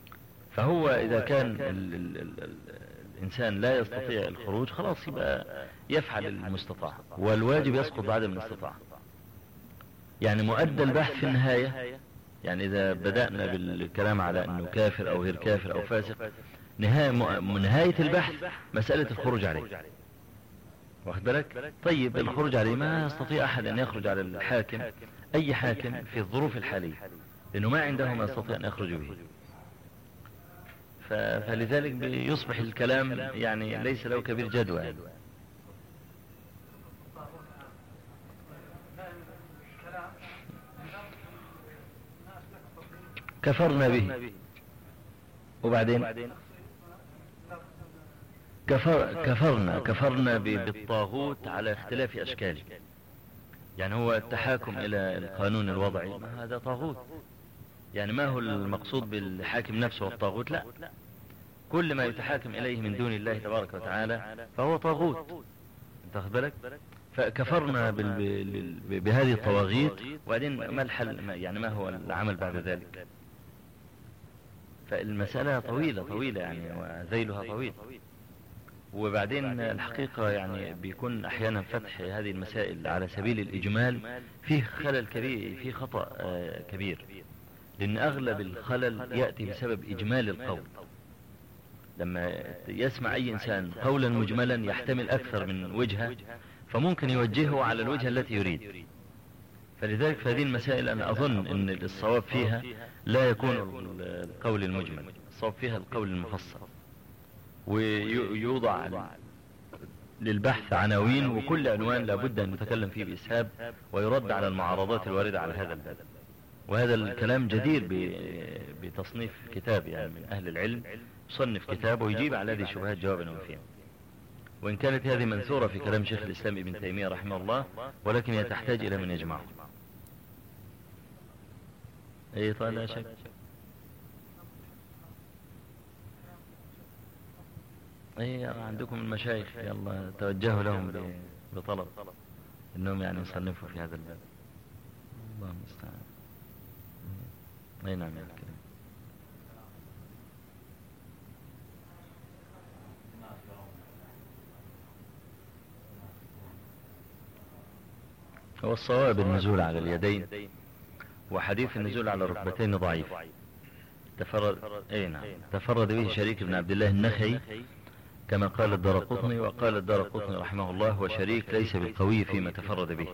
فهو إذا كان ال ال ال ال الإنسان لا يستطيع الخروج خلاص يبقى يفعل المستطاع، والواجب يسقط بعدم الاستطاعة. يعني مؤدى البحث في النهاية، يعني إذا بدأنا بالكلام على أنه كافر أو غير كافر أو فاسق، نهاية, نهاية البحث مسألة الخروج عليه، واخد بالك؟ طيب الخروج عليه ما يستطيع أحد أن يخرج على الحاكم، أي حاكم في الظروف الحالية، لأنه ما عنده ما يستطيع أن يخرج به. فلذلك يصبح الكلام يعني ليس له كبير جدوى يعني. كفرنا به، وبعدين كفر كفرنا كفرنا بالطاغوت على اختلاف أشكاله. يعني هو التحاكم إلى القانون الوضعي ما هذا طاغوت، يعني ما هو المقصود بالحاكم نفسه والطاغوت؟ لا، كل ما يتحاكم إليه من دون الله تبارك وتعالى فهو طاغوت، انت واخد بالك؟ فكفرنا بهذه الطواغيت، وبعدين ما الحل؟ يعني ما هو العمل بعد ذلك؟ فالمسألة طويلة طويلة يعني، وذيلها طويل. وبعدين الحقيقة يعني بيكون أحيانا فتح هذه المسائل على سبيل الإجمال فيه خلل كبير، فيه خطأ كبير، لأن أغلب الخلل يأتي بسبب إجمال القول. لما يسمع أي إنسان قولا مجملا يحتمل أكثر من وجهة، فممكن يوجهه على الوجهة التي يريد. فلذلك في هذه المسائل أنا أظن أن الصواب فيها لا يكون القول المجمل، الصواب فيها القول المفصل، ويوضع للبحث عناوين، وكل عنوان لابد أن نتكلم فيه بإسهاب، ويرد على المعارضات الواردة على هذا الباب. وهذا الكلام جدير بتصنيف كتاب، يعني من أهل العلم يصنف كتاب ويجيب على هذه الشبهات جوابا وفيا، وإن كانت هذه منثورة في كلام شيخ الإسلام ابن تيمية رحمه الله، ولكن هي تحتاج إلى من يجمعه. أي طيب لا شك. أي عندكم المشايخ يلا توجهوا لهم بطلب إنهم يعني يصنفوا في هذا الباب. الله المستعان. أي نعم يا الكلام. هو الصواب النزول على اليدين، وحديث النزول على الركبتين ضعيف. تفرد اي نعم تفرد به شريك بن عبد الله النخعي كما قال الدارقطني، وقال الدارقطني رحمه الله وشريك ليس بالقوي فيما تفرد به.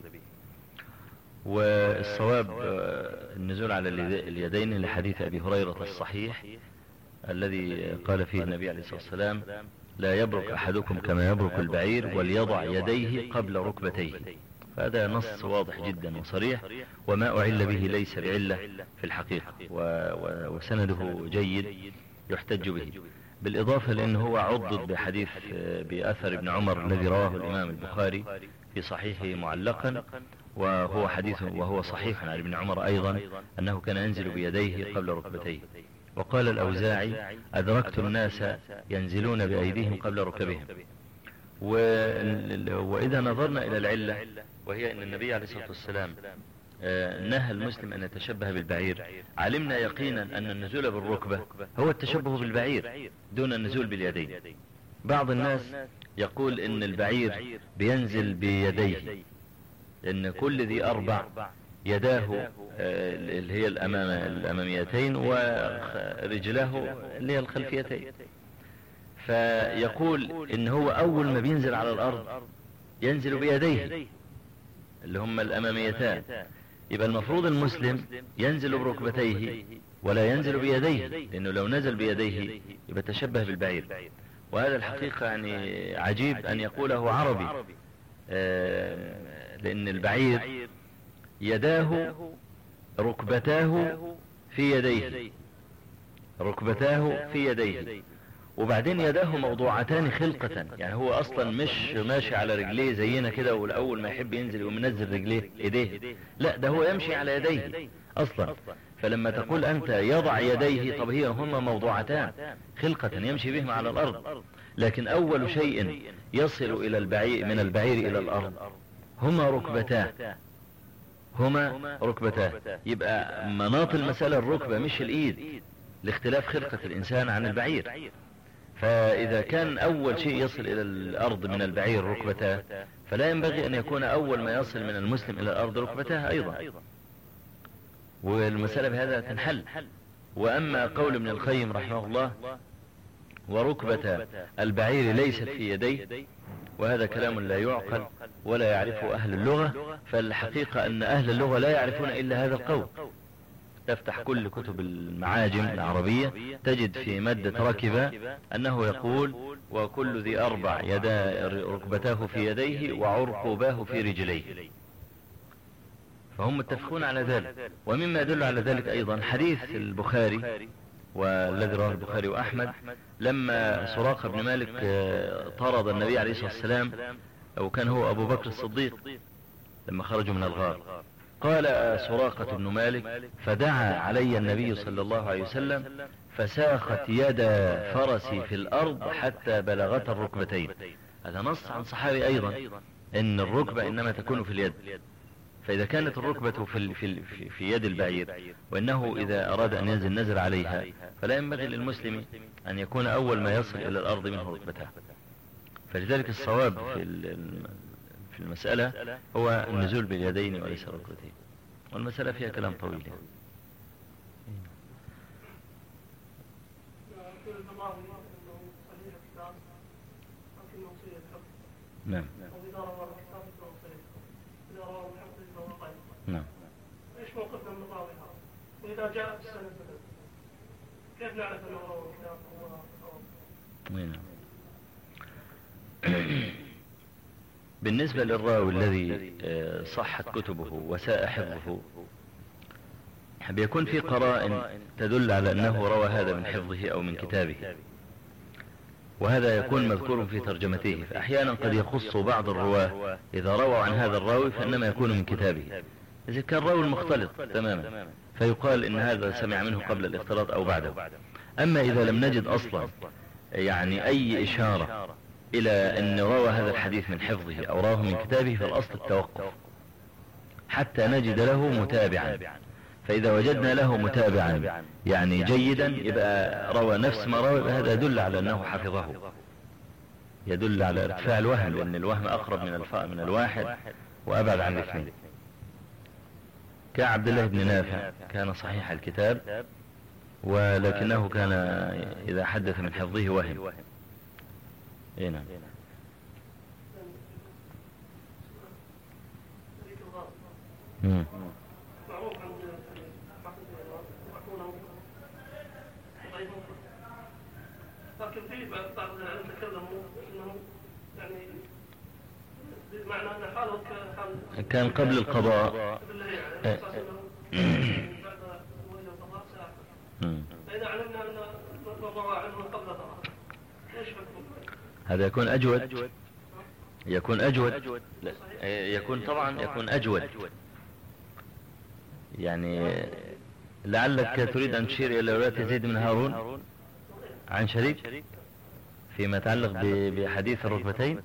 والصواب النزول على اليدين لحديث أبي هريرة الصحيح الذي قال فيه النبي عليه الصلاة والسلام: لا يبرك أحدكم كما يبرك البعير وليضع يديه قبل ركبتيه. فهذا نص واضح جدا وصريح، وما أعل به ليس بعلة في الحقيقة، وسنده جيد يحتج به، بالإضافة لأنه هو عضد بحديث بأثر ابن عمر الذي رواه الإمام البخاري في صحيحه معلقا، وهو حديث وهو صحيح عن ابن عمر أيضا أنه كان ينزل بيديه قبل ركبتيه. وقال الأوزاعي: أدركت الناس ينزلون بأيديهم قبل ركبهم. وإذا نظرنا إلى العلة، وهي أن النبي عليه الصلاة والسلام نهى المسلم أن يتشبه بالبعير، علمنا يقينا أن النزول بالركبة هو التشبه بالبعير دون النزول باليدين. بعض الناس يقول أن البعير بينزل بيديه، لأن كل ذي أربع يداه اللي هي الأمام الأماميتين ورجلاه اللي هي الخلفيتين، فيقول إن هو أول ما بينزل على الأرض ينزل بيديه اللي هم الأماميتان. يبقى المفروض المسلم ينزل بركبتيه ولا ينزل بيديه، لأنه لو نزل بيديه يبقى تشبه بالبعير. وهذا الحقيقة يعني عجيب أن يقوله عربي، لأن البعير يداه ركبتاه في يديه، ركبتاه في يديه، وبعدين يداه موضوعتان خلقة، يعني هو اصلا مش ماشي على رجليه زينا كده، والاول ما يحب ينزل ومنزل رجليه ايديه، لا ده هو يمشي على يديه اصلا. فلما تقول انت يضع يديه، طب هي هما موضوعتان خلقة يمشي بهما على الارض، لكن اول شيء يصل الى البعير من البعير الى الارض هما ركبتاه، هما ركبتاه. يبقى مناط المسألة الركبة مش الايد، لاختلاف خلقة الإنسان عن البعير. فإذا كان أول شيء يصل إلى الأرض من البعير ركبتاه، فلا ينبغي أن يكون أول ما يصل من المسلم إلى الأرض ركبتاه أيضا، والمسألة بهذا تنحل. وأما قول ابن القيم رحمه الله وركبة البعير ليست في يديه، وهذا كلام لا يعقل ولا يعرفه أهل اللغة، فالحقيقة أن أهل اللغة لا يعرفون إلا هذا القول. تفتح كل كتب المعاجم العربية تجد في مادة ركبة أنه يقول وكل ذي أربع يدا ركبتاه في يديه وعرقباه في رجليه، فهم متفقون على ذلك. ومما يدل على ذلك أيضا حديث البخاري والذي رواه البخاري وأحمد لما سراقة بن مالك طرد النبي عليه الصلاة والسلام، أو كان هو أبو بكر الصديق لما خرجوا من الغار، قال سراقة بن مالك فدعا علي النبي صلى الله عليه وسلم فساخت يد فرسي في الأرض حتى بلغت الركبتين. هذا نص عن صحابي أيضا إن الركبة إنما تكون في اليد، فإذا كانت الركبة في, في, في يد البعير وإنه إذا أراد أن ينزل نزل عليها، فلا ينبغي للمسلم أن يكون أول ما يصل إلى الأرض منه ركبتها. فلذلك الصواب في في المسألة هو النزول باليدين وليس الركبتين، والمسألة فيها كلام طويل يعني. نعم نعم. ايش موقفنا من الراوي هذا؟ واذا جاء السند كيف نعرف انه روى الكتاب هو؟ نعم. بالنسبة للراوي الذي صحت كتبه وساء حفظه، بيكون في قرائن تدل على أنه روى هذا من حفظه أو من كتابه، وهذا يكون مذكور في ترجمته. فأحيانا قد يخص بعض الرواه إذا رووا عن هذا الراوي فإنما يكون من كتابه، إذا كان راوي مختلط تماما فيقال إن هذا سمع منه قبل الاختلاط أو بعده. أما إذا لم نجد أصلا يعني أي إشارة إلى أن روى هذا الحديث من حفظه أو رواه من كتابه، فالأصل التوقف حتى نجد له متابعا. فإذا وجدنا له متابعا يعني جيدا يبقى روى نفس ما روى، هذا يدل على أنه حفظه، يدل على ارتفاع الوهم، لأن الوهم أقرب من الفاء من الواحد وأبعد عن الاثنين. كعبد الله بن نافع كان صحيح الكتاب، ولكنه كان إذا حدث من حفظه وهم. اي نعم. امم معروف عن لكن في بعض العلماء تكلموا انه يعني بمعنى ان حاله كان كان قبل القضاء، فإذا علمنا أن الروى عنه قبل القضاء ايش حكم؟ هذا يكون أجود، يكون أجود يكون طبعا يكون أجود. يعني لعلك تريد أن تشير إلى رواية يزيد بن هارون عن شريك فيما يتعلق بحديث الركبتين.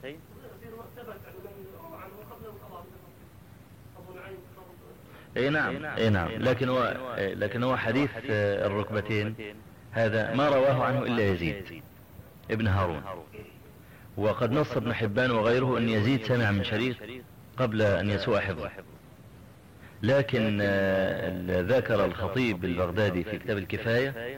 اي نعم اي نعم، لكن هو لكن هو حديث الركبتين هذا ما رواه عنه إلا يزيد ابن هارون، وقد نص ابن حبان وغيره أن يزيد سمع من شريك قبل أن يسوء حفظه. لكن ذكر الخطيب البغدادي في كتاب الكفاية،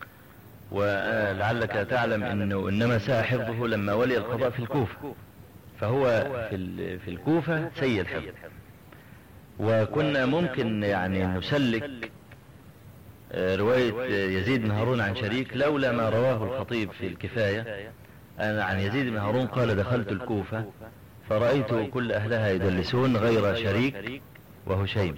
ولعلك تعلم أنه إنما ساء حفظه لما ولي القضاء في الكوفة، فهو في في الكوفة سيء الحفظ. وكنا ممكن يعني نسلك رواية يزيد بن هارون عن شريك لولا ما رواه الخطيب في الكفاية أنا عن يزيد بن هارون قال دخلت الكوفة فرأيت كل أهلها يدلسون غير شريك وهشيم،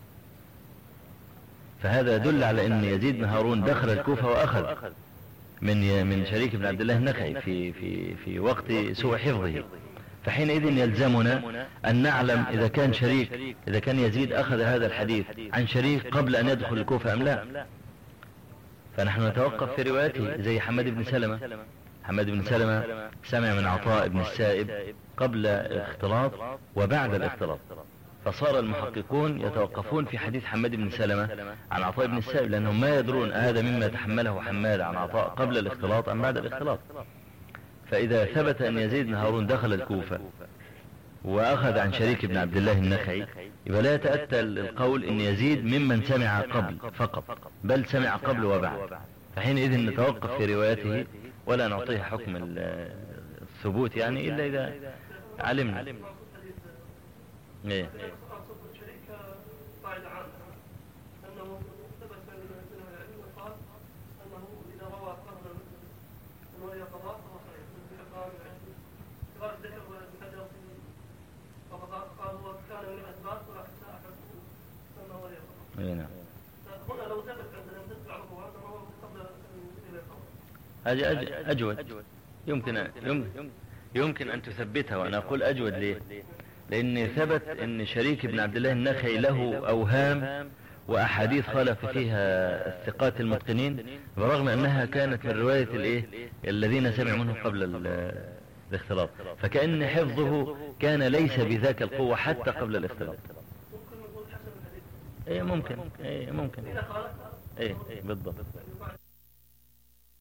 فهذا يدل على أن يزيد بن هارون دخل الكوفة وأخذ من من شريك بن عبد الله النخعي في في في وقت سوء حفظه. فحينئذ يلزمنا أن نعلم إذا كان شريك إذا كان يزيد أخذ هذا الحديث عن شريك قبل أن يدخل الكوفة أم لا. فنحن نتوقف في روايته زي حماد بن سلمة. حماد بن سلمة سمع من عطاء بن السائب قبل الاختلاط وبعد الاختلاط، فصار المحققون يتوقفون في حديث حماد بن سلمة عن عطاء بن السائب، لأنهم ما يدرون هذا مما تحمله حماد عن عطاء قبل الاختلاط أم بعد الاختلاط. فإذا ثبت أن يزيد بن هارون دخل الكوفة وأخذ عن شريك بن عبد الله النخعي، يبقى لا يتأتى القول أن يزيد ممن سمع قبل فقط، بل سمع قبل وبعد، فحينئذ نتوقف في روايته ولا نعطيه حكم الثبوت يعني إلا إذا علمنا. إيه. نعم. هذه أجود، يمكن يمكن يمكن أن تثبتها، وأنا أقول أجود ليه؟ لأن ثبت أن شريك بن عبد الله النخعي له أوهام وأحاديث خالف فيها الثقات المتقنين، برغم أنها كانت من رواية الإيه الذين سمعوا منه قبل الاختلاط، فكأن حفظه كان ليس بذاك القوة حتى قبل الاختلاط. ايه ممكن، ايه ممكن، ايه بالضبط.